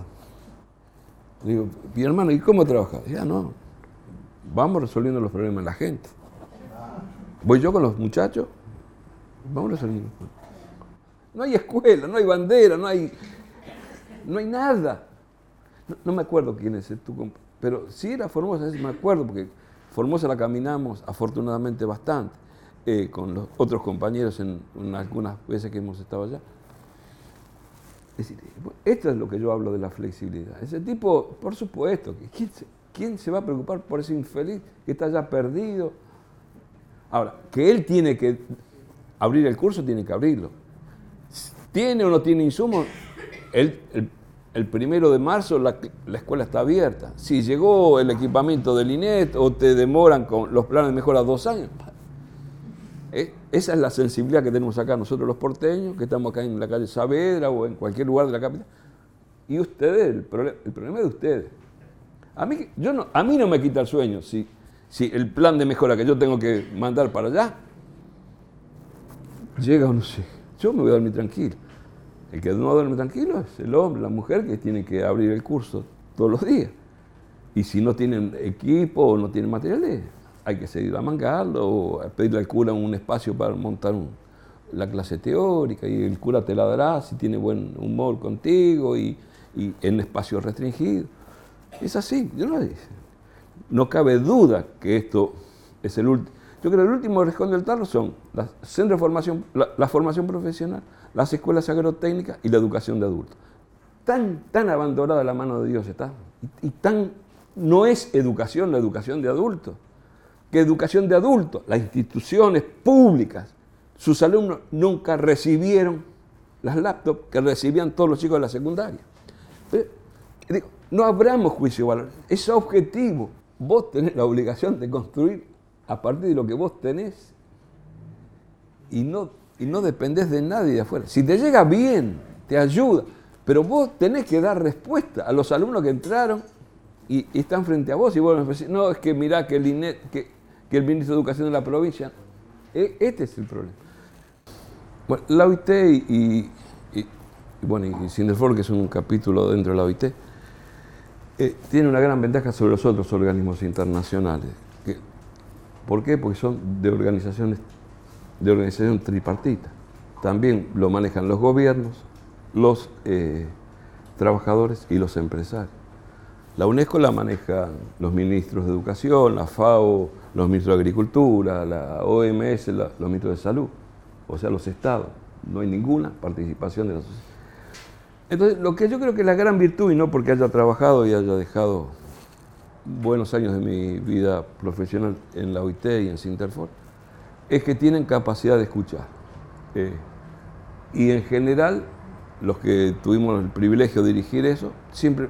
Le digo, mi hermano, ¿y cómo trabajas? Ya no, vamos resolviendo los problemas de la gente. Voy yo con los muchachos, vamos resolviendo. No hay escuela, no hay bandera, no hay, no hay nada. No, no me acuerdo quién es tu compa, pero sí era Formosa, me acuerdo, porque Formosa la caminamos afortunadamente bastante, eh, con los otros compañeros en, en algunas veces que hemos estado allá. Es decir, esto es lo que yo hablo de la flexibilidad. Ese tipo, por supuesto, ¿quién se, quién se va a preocupar por ese infeliz que está ya perdido? Ahora, que él tiene que abrir el curso, tiene que abrirlo. ¿Tiene o no tiene insumos? El, el, el primero de marzo la, la escuela está abierta. Si llegó el equipamiento del I N E T o te demoran con los planes de mejora dos años, ¿eh? Esa es la sensibilidad que tenemos acá nosotros los porteños, que estamos acá en la calle Saavedra o en cualquier lugar de la capital. Y ustedes, el, problema, el problema es de ustedes. A mí, yo no, a mí no me quita el sueño si, si el plan de mejora que yo tengo que mandar para allá llega o no sé. Yo me voy a dormir tranquilo. El que no duerme tranquilo es el hombre, la mujer, que tiene que abrir el curso todos los días. Y si no tienen equipo o no tienen materiales, hay que seguir a mangarlo o a pedirle al cura un espacio para montar un, la clase teórica, y el cura te la dará si tiene buen humor contigo y, y en espacios restringidos. Es así, yo no, no cabe duda que esto es el último. Yo creo que el último rincón del tarro son los centros de formación, la, la formación profesional, las escuelas agrotécnicas y la educación de adultos. Tan, tan abandonada la mano de Dios está, y, y tan no es educación la educación de adultos. Que educación de adultos, las instituciones públicas, sus alumnos nunca recibieron las laptops que recibían todos los chicos de la secundaria. Pero, digo, no abramos juicio de valor, es objetivo. Vos tenés la obligación de construir a partir de lo que vos tenés y no, y no dependés de nadie de afuera. Si te llega bien, te ayuda, pero vos tenés que dar respuesta a los alumnos que entraron y, y están frente a vos y vos me decís, no, es que mirá que el I N E T, que que el ministro de Educación de la provincia. Este es el problema. Bueno, la O I T y, y, y, y, bueno, y Sindelfort, que es un capítulo dentro de la O I T, eh, tiene una gran ventaja sobre los otros organismos internacionales. Que, ¿Por qué? Porque son de organizaciones de organización tripartita. También lo manejan los gobiernos, los eh, trabajadores y los empresarios. La UNESCO la manejan los ministros de Educación, la FAO, los ministros de Agricultura, la O M S, la, los ministros de Salud, o sea, los estados. No hay ninguna participación de la sociedad. Entonces, lo que yo creo que es la gran virtud, y no porque haya trabajado y haya dejado buenos años de mi vida profesional en la O I T y en Sindelfort, es que tienen capacidad de escuchar. Eh, y en general, los que tuvimos el privilegio de dirigir eso, siempre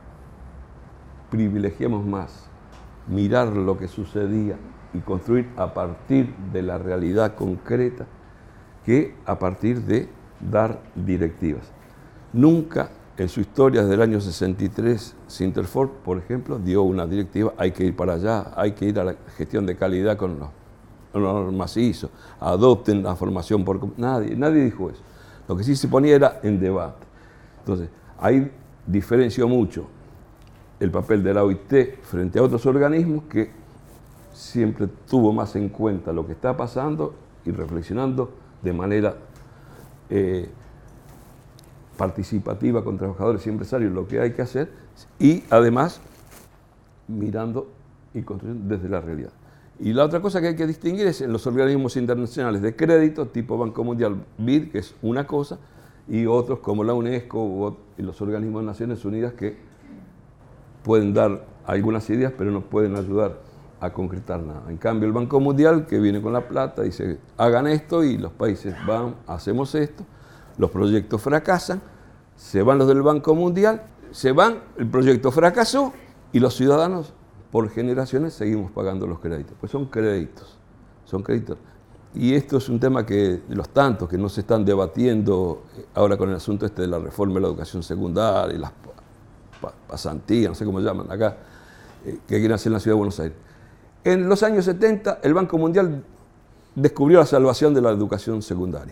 privilegiamos más mirar lo que sucedía y construir a partir de la realidad concreta que a partir de dar directivas. Nunca en su historia desde el año sesenta y tres, Sindelfort, por ejemplo, dio una directiva, hay que ir para allá, hay que ir a la gestión de calidad con los, con los macizos, adopten la formación por... Nadie, nadie dijo eso. Lo que sí se ponía era en debate. Entonces, ahí diferenció mucho el papel de la O I T frente a otros organismos que siempre tuvo más en cuenta lo que está pasando y reflexionando de manera eh, participativa con trabajadores y empresarios lo que hay que hacer y además mirando y construyendo desde la realidad. Y la otra cosa que hay que distinguir es en los organismos internacionales de crédito tipo Banco Mundial, B I D, que es una cosa, y otros como la UNESCO y los organismos de Naciones Unidas que pueden dar algunas ideas, pero no pueden ayudar a concretar nada. En cambio, el Banco Mundial, que viene con la plata, dice, hagan esto, y los países van, hacemos esto, los proyectos fracasan, se van los del Banco Mundial, se van, el proyecto fracasó, y los ciudadanos, por generaciones, seguimos pagando los créditos. Pues son créditos, son créditos. Y esto es un tema que, de los tantos que no se están debatiendo ahora con el asunto este de la reforma de la educación secundaria, y las pasantías, no sé cómo llaman acá, eh, que quieren hacer en la ciudad de Buenos Aires. En los años setenta, el Banco Mundial descubrió la salvación de la educación secundaria.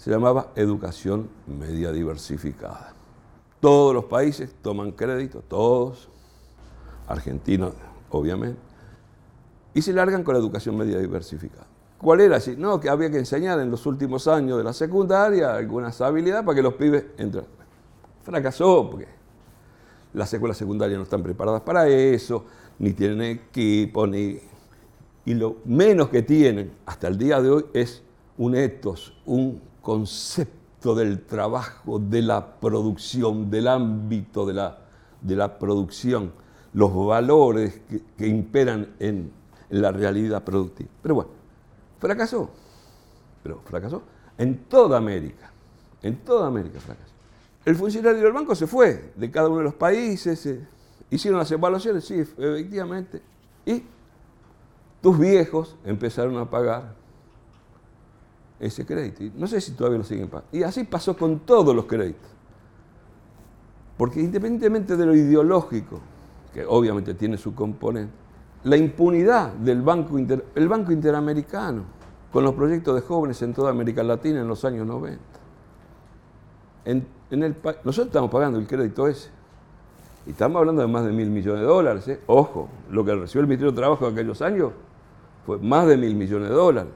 se llamaba educación media diversificada. Todos los países toman crédito, todos, Argentina obviamente, y se largan con la educación media diversificada. ¿Cuál era? No, que había que enseñar en los últimos años de la secundaria algunas habilidades para que los pibes entren. Fracasó porque las escuelas secundarias no están preparadas para eso, ni tienen equipo, ni... y lo menos que tienen hasta el día de hoy es un ethos, un concepto del trabajo, de la producción, del ámbito de la, de la producción, los valores que, que imperan en, en la realidad productiva. Pero bueno, fracasó, pero fracasó en toda América, en toda América fracasó. El funcionario del banco se fue de cada uno de los países, eh, hicieron las evaluaciones, sí, efectivamente, y tus viejos empezaron a pagar ese crédito. Y no sé si todavía lo siguen pagando. Y así pasó con todos los créditos. Porque independientemente de lo ideológico, que obviamente tiene su componente, la impunidad del Banco, Inter, el Banco Interamericano, con los proyectos de jóvenes en toda América Latina en los años noventa. En, en el, nosotros estamos pagando el crédito ese. Y estamos hablando de más de mil millones de dólares. ¿eh? Ojo, lo que recibió el Ministerio de Trabajo en aquellos años fue más de mil millones de dólares.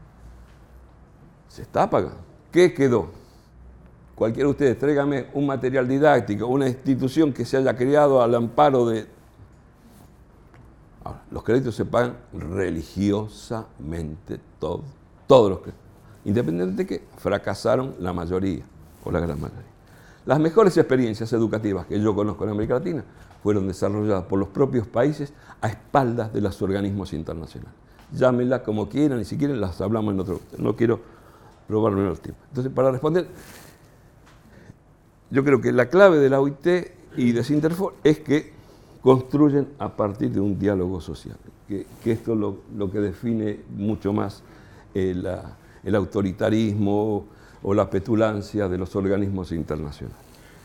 Se está pagando. ¿Qué quedó? Cualquiera de ustedes, tráigame un material didáctico, una institución que se haya creado al amparo de... Ahora, los créditos se pagan religiosamente, todos, todos los créditos. Independientemente de que fracasaron la mayoría, o la gran mayoría. Las mejores experiencias educativas que yo conozco en América Latina fueron desarrolladas por los propios países a espaldas de los organismos internacionales. Llámenlas como quieran y si quieren las hablamos en otro... No quiero robarme el tiempo. Entonces, para responder, yo creo que la clave de la O I T y de Sinterfor es que construyen a partir de un diálogo social, que, que esto es lo, lo que define mucho más eh, la, el autoritarismo o la petulancia de los organismos internacionales.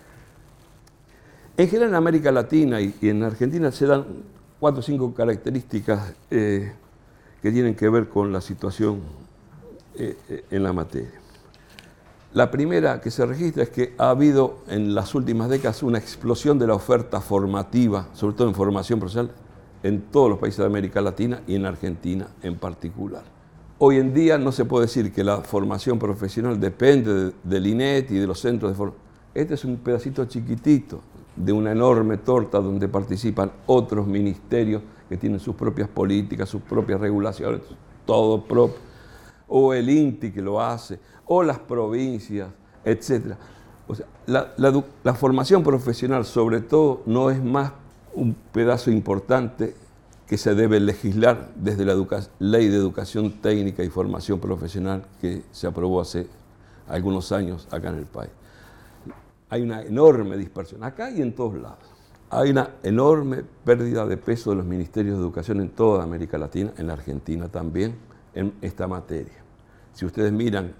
En general en América Latina y, y en Argentina se dan cuatro o cinco características eh, que tienen que ver con la situación eh, eh, en la materia. La primera que se registra es que ha habido en las últimas décadas una explosión de la oferta formativa, sobre todo en formación profesional, en todos los países de América Latina y en Argentina en particular. Hoy en día no se puede decir que la formación profesional depende de, del I N E T y de los centros de formación. Este es un pedacito chiquitito de una enorme torta donde participan otros ministerios que tienen sus propias políticas, sus propias regulaciones, todo propio, o el I N T I que lo hace, o las provincias, etcétera. O sea, la, la, la formación profesional, sobre todo, no es más un pedazo importante que se debe legislar desde la Ley de Educación Técnica y Formación Profesional que se aprobó hace algunos años acá en el país. Hay una enorme dispersión, acá y en todos lados. Hay una enorme pérdida de peso de los ministerios de educación en toda América Latina, en la Argentina también, en esta materia. Si ustedes miran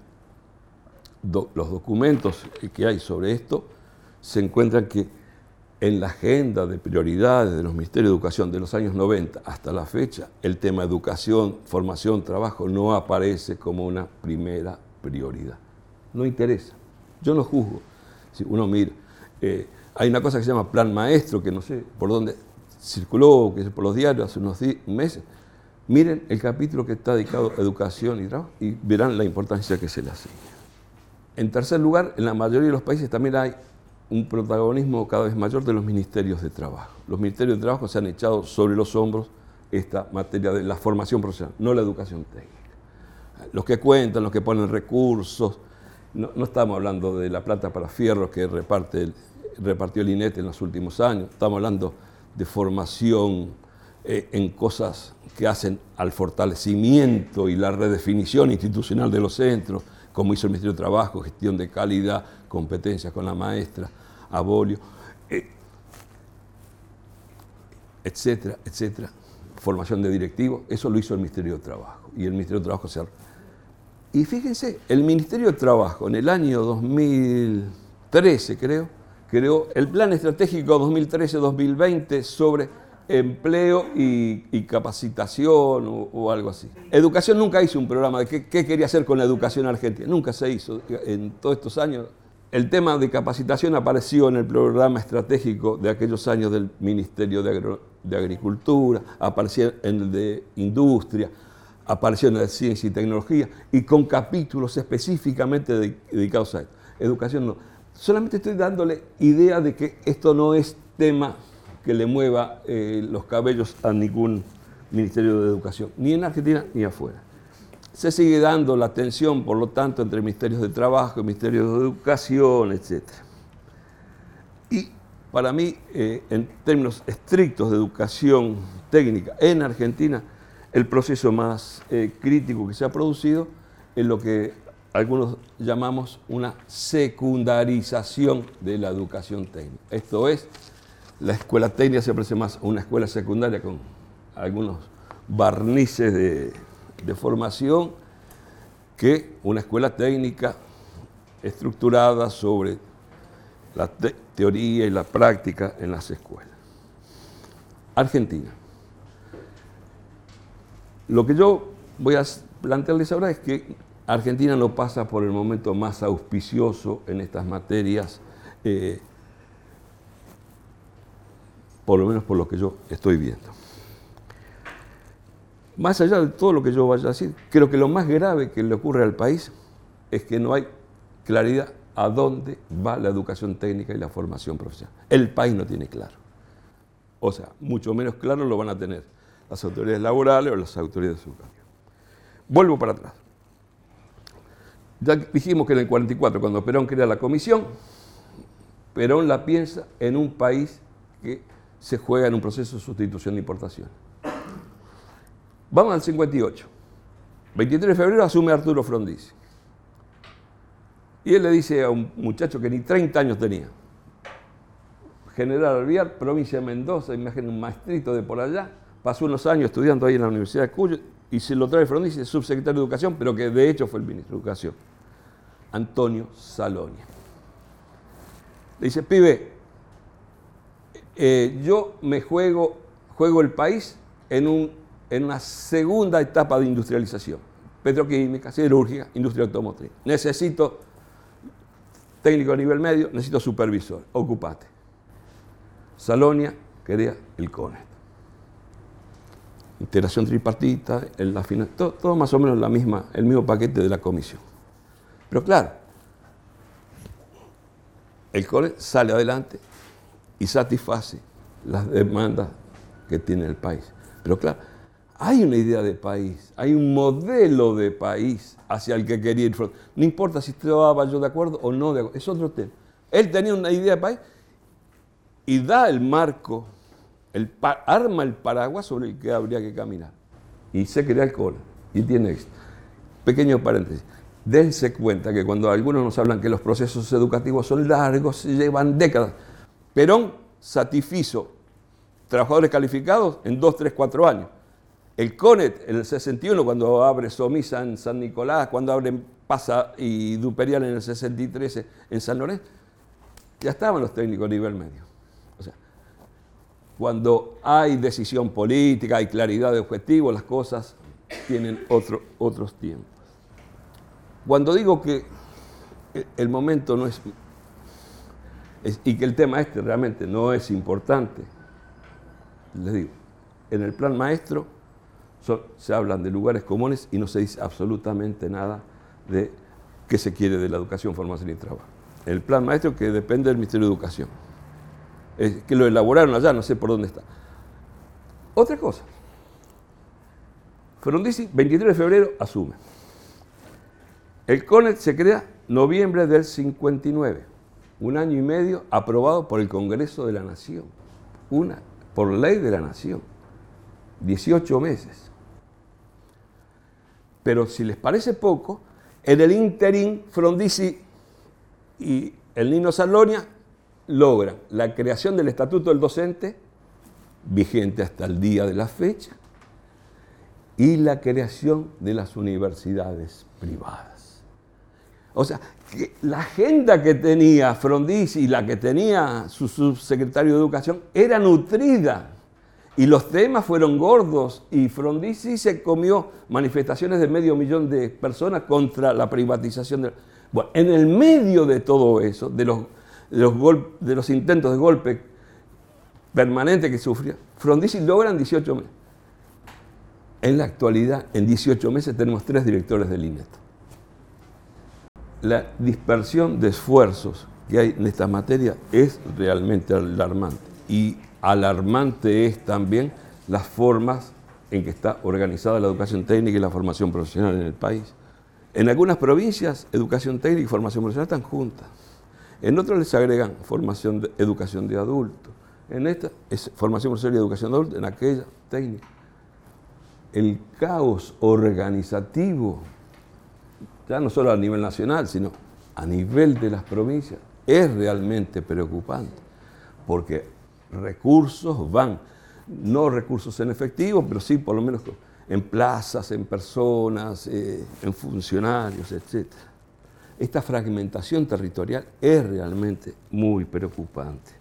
do, los documentos que hay sobre esto, se encuentran que en la agenda de prioridades de los ministerios de educación de los años noventa hasta la fecha, el tema educación, formación, trabajo no aparece como una primera prioridad. No interesa. Yo no juzgo. Si uno mira, eh, hay una cosa que se llama Plan Maestro, que no sé por dónde circuló, que es por los diarios hace unos meses. Miren el capítulo que está dedicado a educación y trabajo y verán la importancia que se le asigna. En tercer lugar, en la mayoría de los países también hay un protagonismo cada vez mayor de los ministerios de trabajo. Los ministerios de trabajo se han echado sobre los hombros esta materia de la formación profesional, no la educación técnica. Los que cuentan, los que ponen recursos, no, no estamos hablando de la plata para fierros que reparte el, repartió el I N E T en los últimos años, estamos hablando de formación eh, en cosas que hacen al fortalecimiento y la redefinición institucional de los centros, como hizo el Ministerio de Trabajo, gestión de calidad, competencias con la maestra, abolio, eh, etcétera, etcétera. Formación de directivos, eso lo hizo el Ministerio de Trabajo. Y el Ministerio de Trabajo se... Y fíjense, el Ministerio de Trabajo en el año dos mil trece, creo, creó el Plan Estratégico dos mil trece a dos mil veinte sobre empleo y, y capacitación o, o algo así. Educación nunca hizo un programa de qué, qué quería hacer con la educación argentina. Nunca se hizo en todos estos años. El tema de capacitación apareció en el programa estratégico de aquellos años del Ministerio de, Agro, de Agricultura, apareció en el de Industria, apareció en el de Ciencia y Tecnología, y con capítulos específicamente de, dedicados a esto. Educación no. Solamente estoy dándole idea de que esto no es tema que le mueva eh, los cabellos a ningún Ministerio de Educación, ni en Argentina ni afuera. Se sigue dando la tensión, por lo tanto, entre ministerios de trabajo, ministerios de educación, etcétera. Y para mí, eh, en términos estrictos de educación técnica en Argentina, el proceso más eh, crítico que se ha producido es lo que algunos llamamos una secundarización de la educación técnica. Esto es, la escuela técnica se parece más a una escuela secundaria con algunos barnices de, de formación que una escuela técnica estructurada sobre la te teoría y la práctica en las escuelas. Argentina. Lo que yo voy a plantearles ahora es que Argentina no pasa por el momento más auspicioso en estas materias, eh, por lo menos por lo que yo estoy viendo. Más allá de todo lo que yo vaya a decir, creo que lo más grave que le ocurre al país es que no hay claridad a dónde va la educación técnica y la formación profesional. El país no tiene claro. O sea, mucho menos claro lo van a tener las autoridades laborales o las autoridades educativas. Vuelvo para atrás. Ya dijimos que en el cuarenta y cuatro, cuando Perón crea la comisión, Perón la piensa en un país que se juega en un proceso de sustitución de importación. Vamos al cincuenta y ocho. veintitrés de febrero asume Arturo Frondizi. Y él le dice a un muchacho que ni treinta años tenía, General Alvear, provincia de Mendoza, imagínate un maestrito de por allá, pasó unos años estudiando ahí en la Universidad de Cuyo y se lo trae Frondizi, subsecretario de Educación, pero que de hecho fue el ministro de Educación, Antonio Salonia. Le dice, pibe, eh, yo me juego, juego el país en, un, en una segunda etapa de industrialización, petroquímica, siderúrgica, industria automotriz. Necesito técnico a nivel medio, necesito supervisor, ocupate. Salonia quería el CONET. Integración tripartita, en la final, todo, todo más o menos la misma, el mismo paquete de la comisión. Pero claro, el CONET sale adelante y satisface las demandas que tiene el país. Pero claro, hay una idea de país, hay un modelo de país hacia el que quería ir. No importa si estaba yo de acuerdo o no de acuerdo, es otro tema. Él tenía una idea de país y da el marco, el, arma el paraguas sobre el que habría que caminar. Y se crea el CONET y tiene éxito. Pequeño paréntesis. Dense cuenta que cuando algunos nos hablan que los procesos educativos son largos, llevan décadas, Perón satisfizo trabajadores calificados en dos, tres, cuatro años. El CONET en el sesenta y uno, cuando abre Somisa en San Nicolás, cuando abren Pasa y Duperial en el sesenta y tres en San Lorenzo, ya estaban los técnicos a nivel medio. O sea, cuando hay decisión política, hay claridad de objetivo, las cosas tienen otro, otros tiempos. Cuando digo que el momento no es, es, y que el tema este realmente no es importante, les digo, en el plan maestro son, se hablan de lugares comunes y no se dice absolutamente nada de qué se quiere de la educación, formación y trabajo. El plan maestro que depende del Ministerio de Educación, es que lo elaboraron allá, no sé por dónde está. Otra cosa, Frondizi, veintitrés de febrero, asume. El CONET se crea noviembre del cincuenta y nueve, un año y medio aprobado por el Congreso de la Nación, una, por ley de la Nación, dieciocho meses. Pero si les parece poco, en el ínterin Frondizi y el Nino Salonia logran la creación del Estatuto del Docente, vigente hasta el día de la fecha, y la creación de las universidades privadas. O sea, que la agenda que tenía Frondizi y la que tenía su subsecretario de Educación era nutrida Y los temas fueron gordos y Frondizi se comió manifestaciones de medio millón de personas contra la privatización. De... Bueno, en el medio de todo eso, de los, de los, gol... de los intentos de golpe permanente que sufría, Frondizi logran dieciocho meses. En la actualidad, en dieciocho meses, tenemos tres directores del INET. La dispersión de esfuerzos que hay en esta materia es realmente alarmante. Y alarmante es también las formas en que está organizada la educación técnica y la formación profesional en el país. En algunas provincias, educación técnica y formación profesional están juntas. En otras les agregan formación de, educación de adultos. En esta es formación profesional y educación de adultos, en aquella técnica. El caos organizativo, ya no solo a nivel nacional, sino a nivel de las provincias, es realmente preocupante, porque recursos van, no recursos en efectivo, pero sí por lo menos en plazas, en personas, eh, en funcionarios, etcétera. Esta fragmentación territorial es realmente muy preocupante.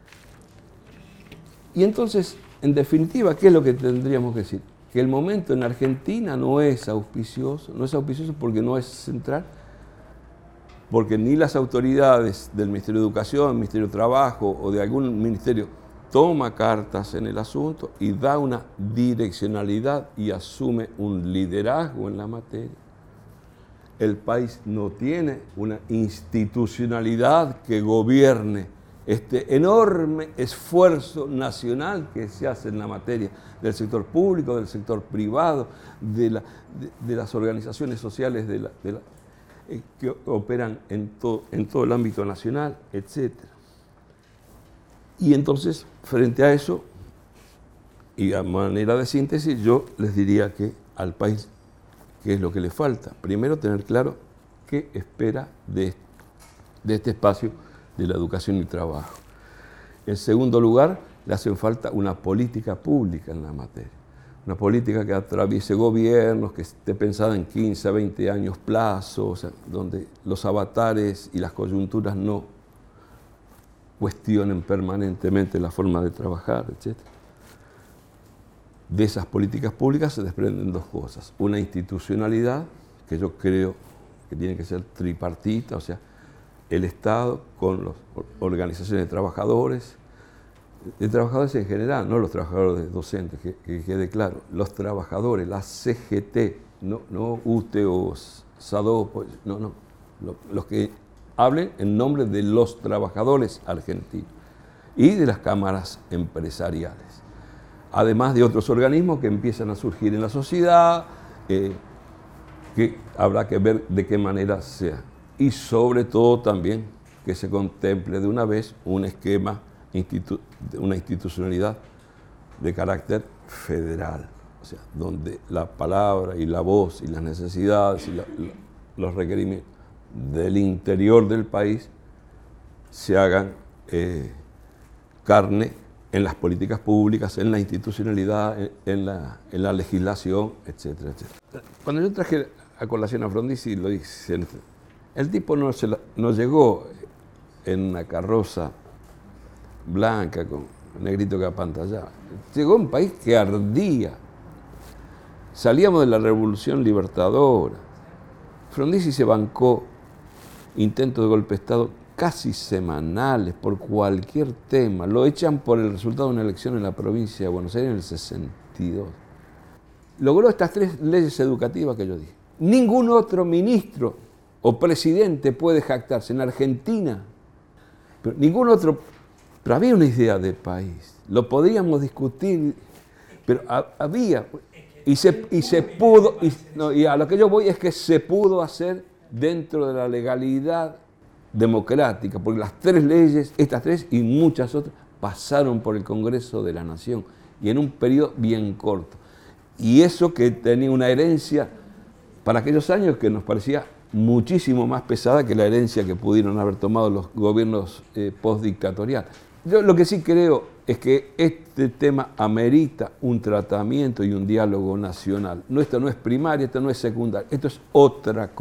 Y entonces, en definitiva, ¿qué es lo que tendríamos que decir? Que el momento en Argentina no es auspicioso, no es auspicioso porque no es central, porque ni las autoridades del Ministerio de Educación, Ministerio de Trabajo o de algún ministerio toma cartas en el asunto y da una direccionalidad y asume un liderazgo en la materia. El país no tiene una institucionalidad que gobierne este enorme esfuerzo nacional que se hace en la materia del sector público, del sector privado, de, la, de, de las organizaciones sociales de la, de la, eh, que operan en, to, en todo el ámbito nacional, etcétera. Y entonces, frente a eso, y a manera de síntesis, yo les diría que al país, ¿qué es lo que le falta? Primero, tener claro qué espera de, de este espacio de la educación y trabajo. En segundo lugar, le hace falta una política pública en la materia. Una política que atraviese gobiernos, que esté pensada en quince a veinte años plazo, o sea, donde los avatares y las coyunturas no cuestionen permanentemente la forma de trabajar, etcétera. De esas políticas públicas se desprenden dos cosas. Una institucionalidad, que yo creo que tiene que ser tripartita, o sea, el Estado con las organizaciones de trabajadores, de trabajadores en general, no los trabajadores docentes, que, que quede claro, los trabajadores, la C G T, no, no U T E o SADOP, no, no, lo, los que hablen en nombre de los trabajadores argentinos y de las cámaras empresariales, además de otros organismos que empiezan a surgir en la sociedad, eh, que habrá que ver de qué manera sea. Y sobre todo también que se contemple de una vez un esquema, institu una institucionalidad de carácter federal, o sea, donde la palabra y la voz y las necesidades y la, la, los requerimientos del interior del país se hagan eh, carne en las políticas públicas, en la institucionalidad, en, en, la, en la legislación, etcétera, etcétera. Cuando yo traje a colación a Frondizi, lo dije, el tipo no, se la, no llegó en una carroza blanca con un negrito que apantallaba. Llegó a un país que ardía. Salíamos de la Revolución Libertadora. Frondizi se bancó intentos de golpe de Estado casi semanales por cualquier tema. Lo echan por el resultado de una elección en la provincia de Buenos Aires en el sesenta y dos. Logró estas tres leyes educativas que yo dije. Ningún otro ministro o presidente puede jactarse en Argentina, pero ningún otro, pero había una idea de país, lo podíamos discutir, pero había, y se, y se pudo, y, no, y a lo que yo voy es que se pudo hacer dentro de la legalidad democrática, porque las tres leyes, estas tres y muchas otras, pasaron por el Congreso de la Nación, y en un periodo bien corto. Y eso que tenía una herencia para aquellos años que nos parecía muchísimo más pesada que la herencia que pudieron haber tomado los gobiernos eh, postdictatoriales. Yo lo que sí creo es que este tema amerita un tratamiento y un diálogo nacional. No, esto no es primaria, esto no es secundaria, esto es otra cosa.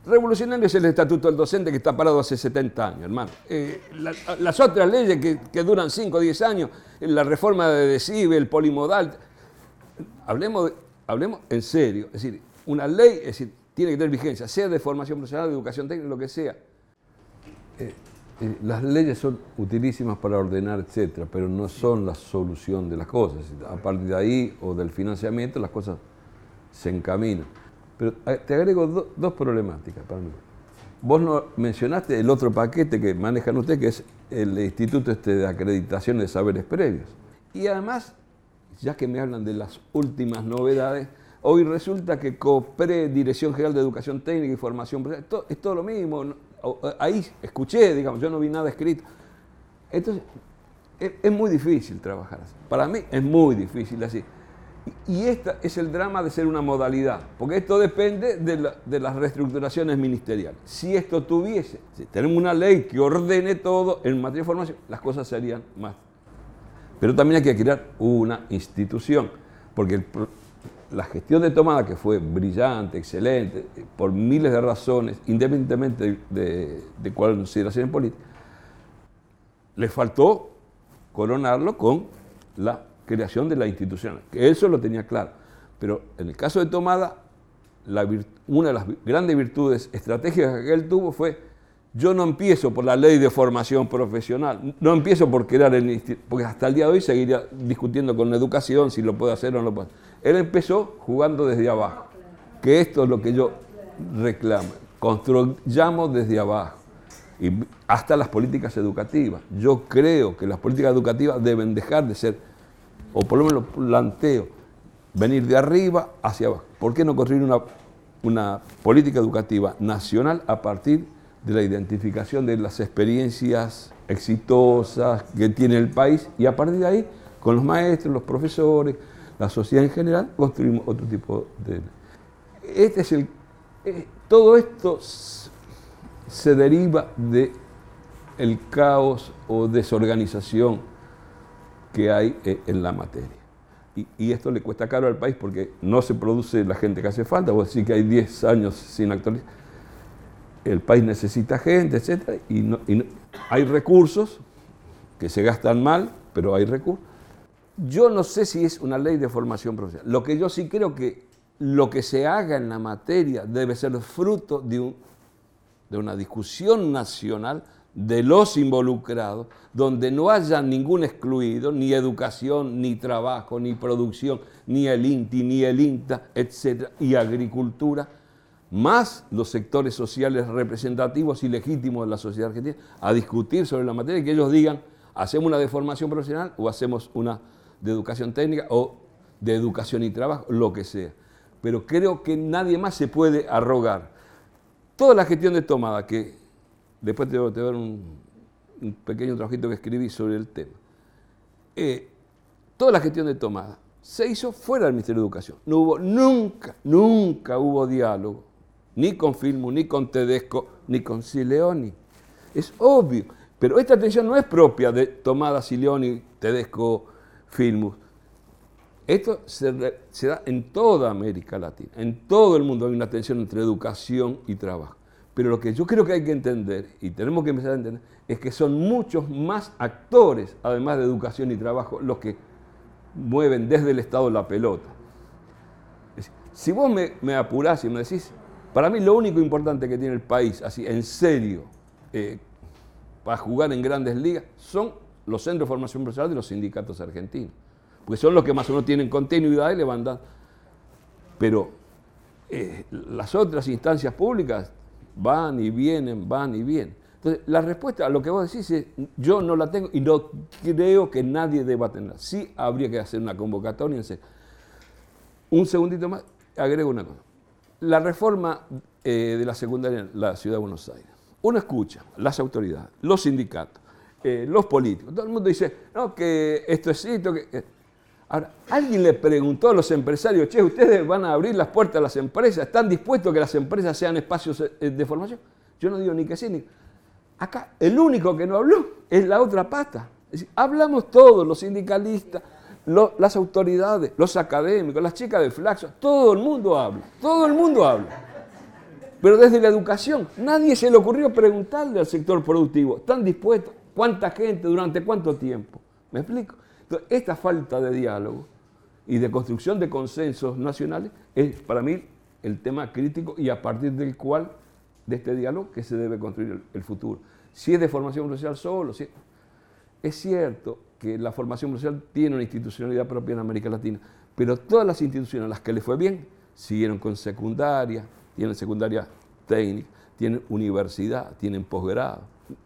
Revolucionario es el Estatuto del Docente que está parado hace setenta años, hermano. Eh, la, las otras leyes que, que duran cinco o diez años, la reforma de Decibe, el polimodal, hablemos, de, hablemos en serio. Es decir, una ley es decir, tiene que tener vigencia, sea de formación profesional, de educación técnica, lo que sea. Eh, eh, las leyes son utilísimas para ordenar, etcétera, pero no son la solución de las cosas. A partir de ahí o del financiamiento, las cosas se encaminan. Pero te agrego do, dos problemáticas para mí. Vos no mencionaste el otro paquete que manejan ustedes, que es el Instituto este de Acreditación de Saberes Previos. Y además, ya que me hablan de las últimas novedades, hoy resulta que COPRE, Dirección General de Educación Técnica y Formación Profesional, todo, es todo lo mismo. Ahí escuché, digamos, yo no vi nada escrito. Entonces, es, es muy difícil trabajar así. Para mí es muy difícil así. Y este es el drama de ser una modalidad, porque esto depende de, la, de las reestructuraciones ministeriales. Si esto tuviese, si tenemos una ley que ordene todo en materia de formación, las cosas serían más. Pero también hay que crear una institución, porque el, la gestión de Tomada, que fue brillante, excelente, por miles de razones, independientemente de, de, de consideraciones políticas, le faltó coronarlo con la creación de la institución, que eso lo tenía claro. Pero en el caso de Tomada, la una de las grandes virtudes estratégicas que él tuvo fue: yo no empiezo por la ley de formación profesional, no empiezo por crear el instituto, porque hasta el día de hoy seguiría discutiendo con la educación si lo puede hacer o no lo puede hacer. Él empezó jugando desde abajo, que esto es lo que yo reclamo, construyamos desde abajo. Y hasta las políticas educativas. Yo creo que las políticas educativas deben dejar de ser, o por lo menos lo planteo, venir de arriba hacia abajo. ¿Por qué no construir una, una política educativa nacional a partir de la identificación de las experiencias exitosas que tiene el país, y a partir de ahí, con los maestros, los profesores, la sociedad en general, construimos otro tipo de... Este es el... Eh, todo esto se deriva de el caos o desorganización que hay en la materia. Y, y esto le cuesta caro al país porque no se produce la gente que hace falta. Vos decís que hay diez años sin actualizar. El país necesita gente, etcétera, y, no, y no, hay recursos que se gastan mal, pero hay recursos. Yo no sé si es una ley de formación profesional. Lo que yo sí creo que lo que se haga en la materia debe ser fruto de, un, de una discusión nacional de los involucrados, donde no haya ningún excluido, ni educación, ni trabajo, ni producción, ni el INTI, ni el INTA, etcétera, y agricultura, más los sectores sociales representativos y legítimos de la sociedad argentina, a discutir sobre la materia y que ellos digan, hacemos una de formación profesional o hacemos una de educación técnica o de educación y trabajo, lo que sea. Pero creo que nadie más se puede arrogar. Toda la gestión de Tomada, que después te voy a dar un, un pequeño trabajito que escribí sobre el tema, eh, toda la gestión de Tomada se hizo fuera del Ministerio de Educación. No hubo nunca, nunca hubo diálogo, ni con Filmus, ni con Tedesco, ni con Sileoni. Es obvio, pero esta tensión no es propia de Tomada, Sileoni, Tedesco, Filmus. Esto se, se da en toda América Latina, en todo el mundo hay una tensión entre educación y trabajo. Pero lo que yo creo que hay que entender, y tenemos que empezar a entender, es que son muchos más actores, además de educación y trabajo, los que mueven desde el Estado la pelota. Si vos me, me apurás y me decís, para mí lo único importante que tiene el país, así en serio, eh, para jugar en grandes ligas, son los centros de formación profesional de los sindicatos argentinos. Porque son los que más o menos tienen continuidad y le van dando. Pero eh, las otras instancias públicas van y vienen, van y vienen. Entonces, la respuesta a lo que vos decís es, yo no la tengo y no creo que nadie deba tenerla. Sí habría que hacer una convocatoria. En serio. Un segundito más, agrego una cosa. La reforma eh, de la secundaria en la Ciudad de Buenos Aires. Uno escucha las autoridades, los sindicatos, eh, los políticos. Todo el mundo dice, no, que esto es esto, que... Eh. Ahora, alguien le preguntó a los empresarios, che, ¿ustedes van a abrir las puertas a las empresas? ¿Están dispuestos a que las empresas sean espacios de formación? Yo no digo ni que sí, ni... Acá, el único que no habló es la otra pata. Es decir, hablamos todos, los sindicalistas, los, las autoridades, los académicos, las chicas de Flaxo, todo el mundo habla, todo el mundo habla. Pero desde la educación, nadie se le ocurrió preguntarle al sector productivo, ¿están dispuestos? ¿Cuánta gente? ¿Durante cuánto tiempo? ¿Me explico? Entonces, esta falta de diálogo y de construcción de consensos nacionales es para mí el tema crítico y a partir del cual, de este diálogo, que se debe construir el, el futuro. Si es de formación profesional solo, si, es cierto que la formación profesional tiene una institucionalidad propia en América Latina, pero todas las instituciones a las que le fue bien siguieron con secundaria, tienen secundaria técnica, tienen universidad, tienen posgrado.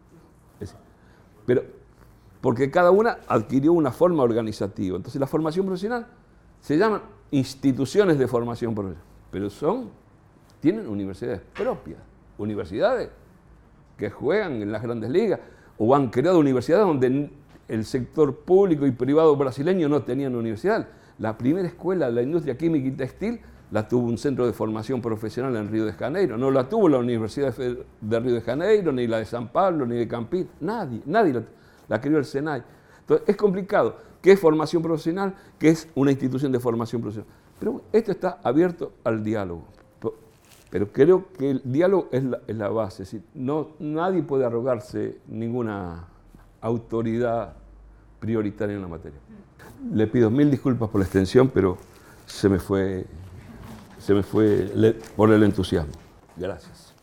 Pero porque cada una adquirió una forma organizativa. Entonces la formación profesional se llaman instituciones de formación profesional, pero son, tienen universidades propias, universidades que juegan en las grandes ligas, o han creado universidades donde el sector público y privado brasileño no tenían universidad. La primera escuela de la industria química y textil la tuvo un centro de formación profesional en Río de Janeiro, no la tuvo la Universidad de Río de Janeiro, ni la de San Pablo, ni de Campinas, nadie, nadie la, la creó el SENAI. Entonces es complicado, ¿qué es formación profesional? ¿Qué es una institución de formación profesional? Pero esto está abierto al diálogo, pero creo que el diálogo es la, es la base, es decir, no, nadie puede arrogarse ninguna autoridad prioritaria en la materia. Le pido mil disculpas por la extensión, pero se me fue... se me fue por el entusiasmo. Gracias.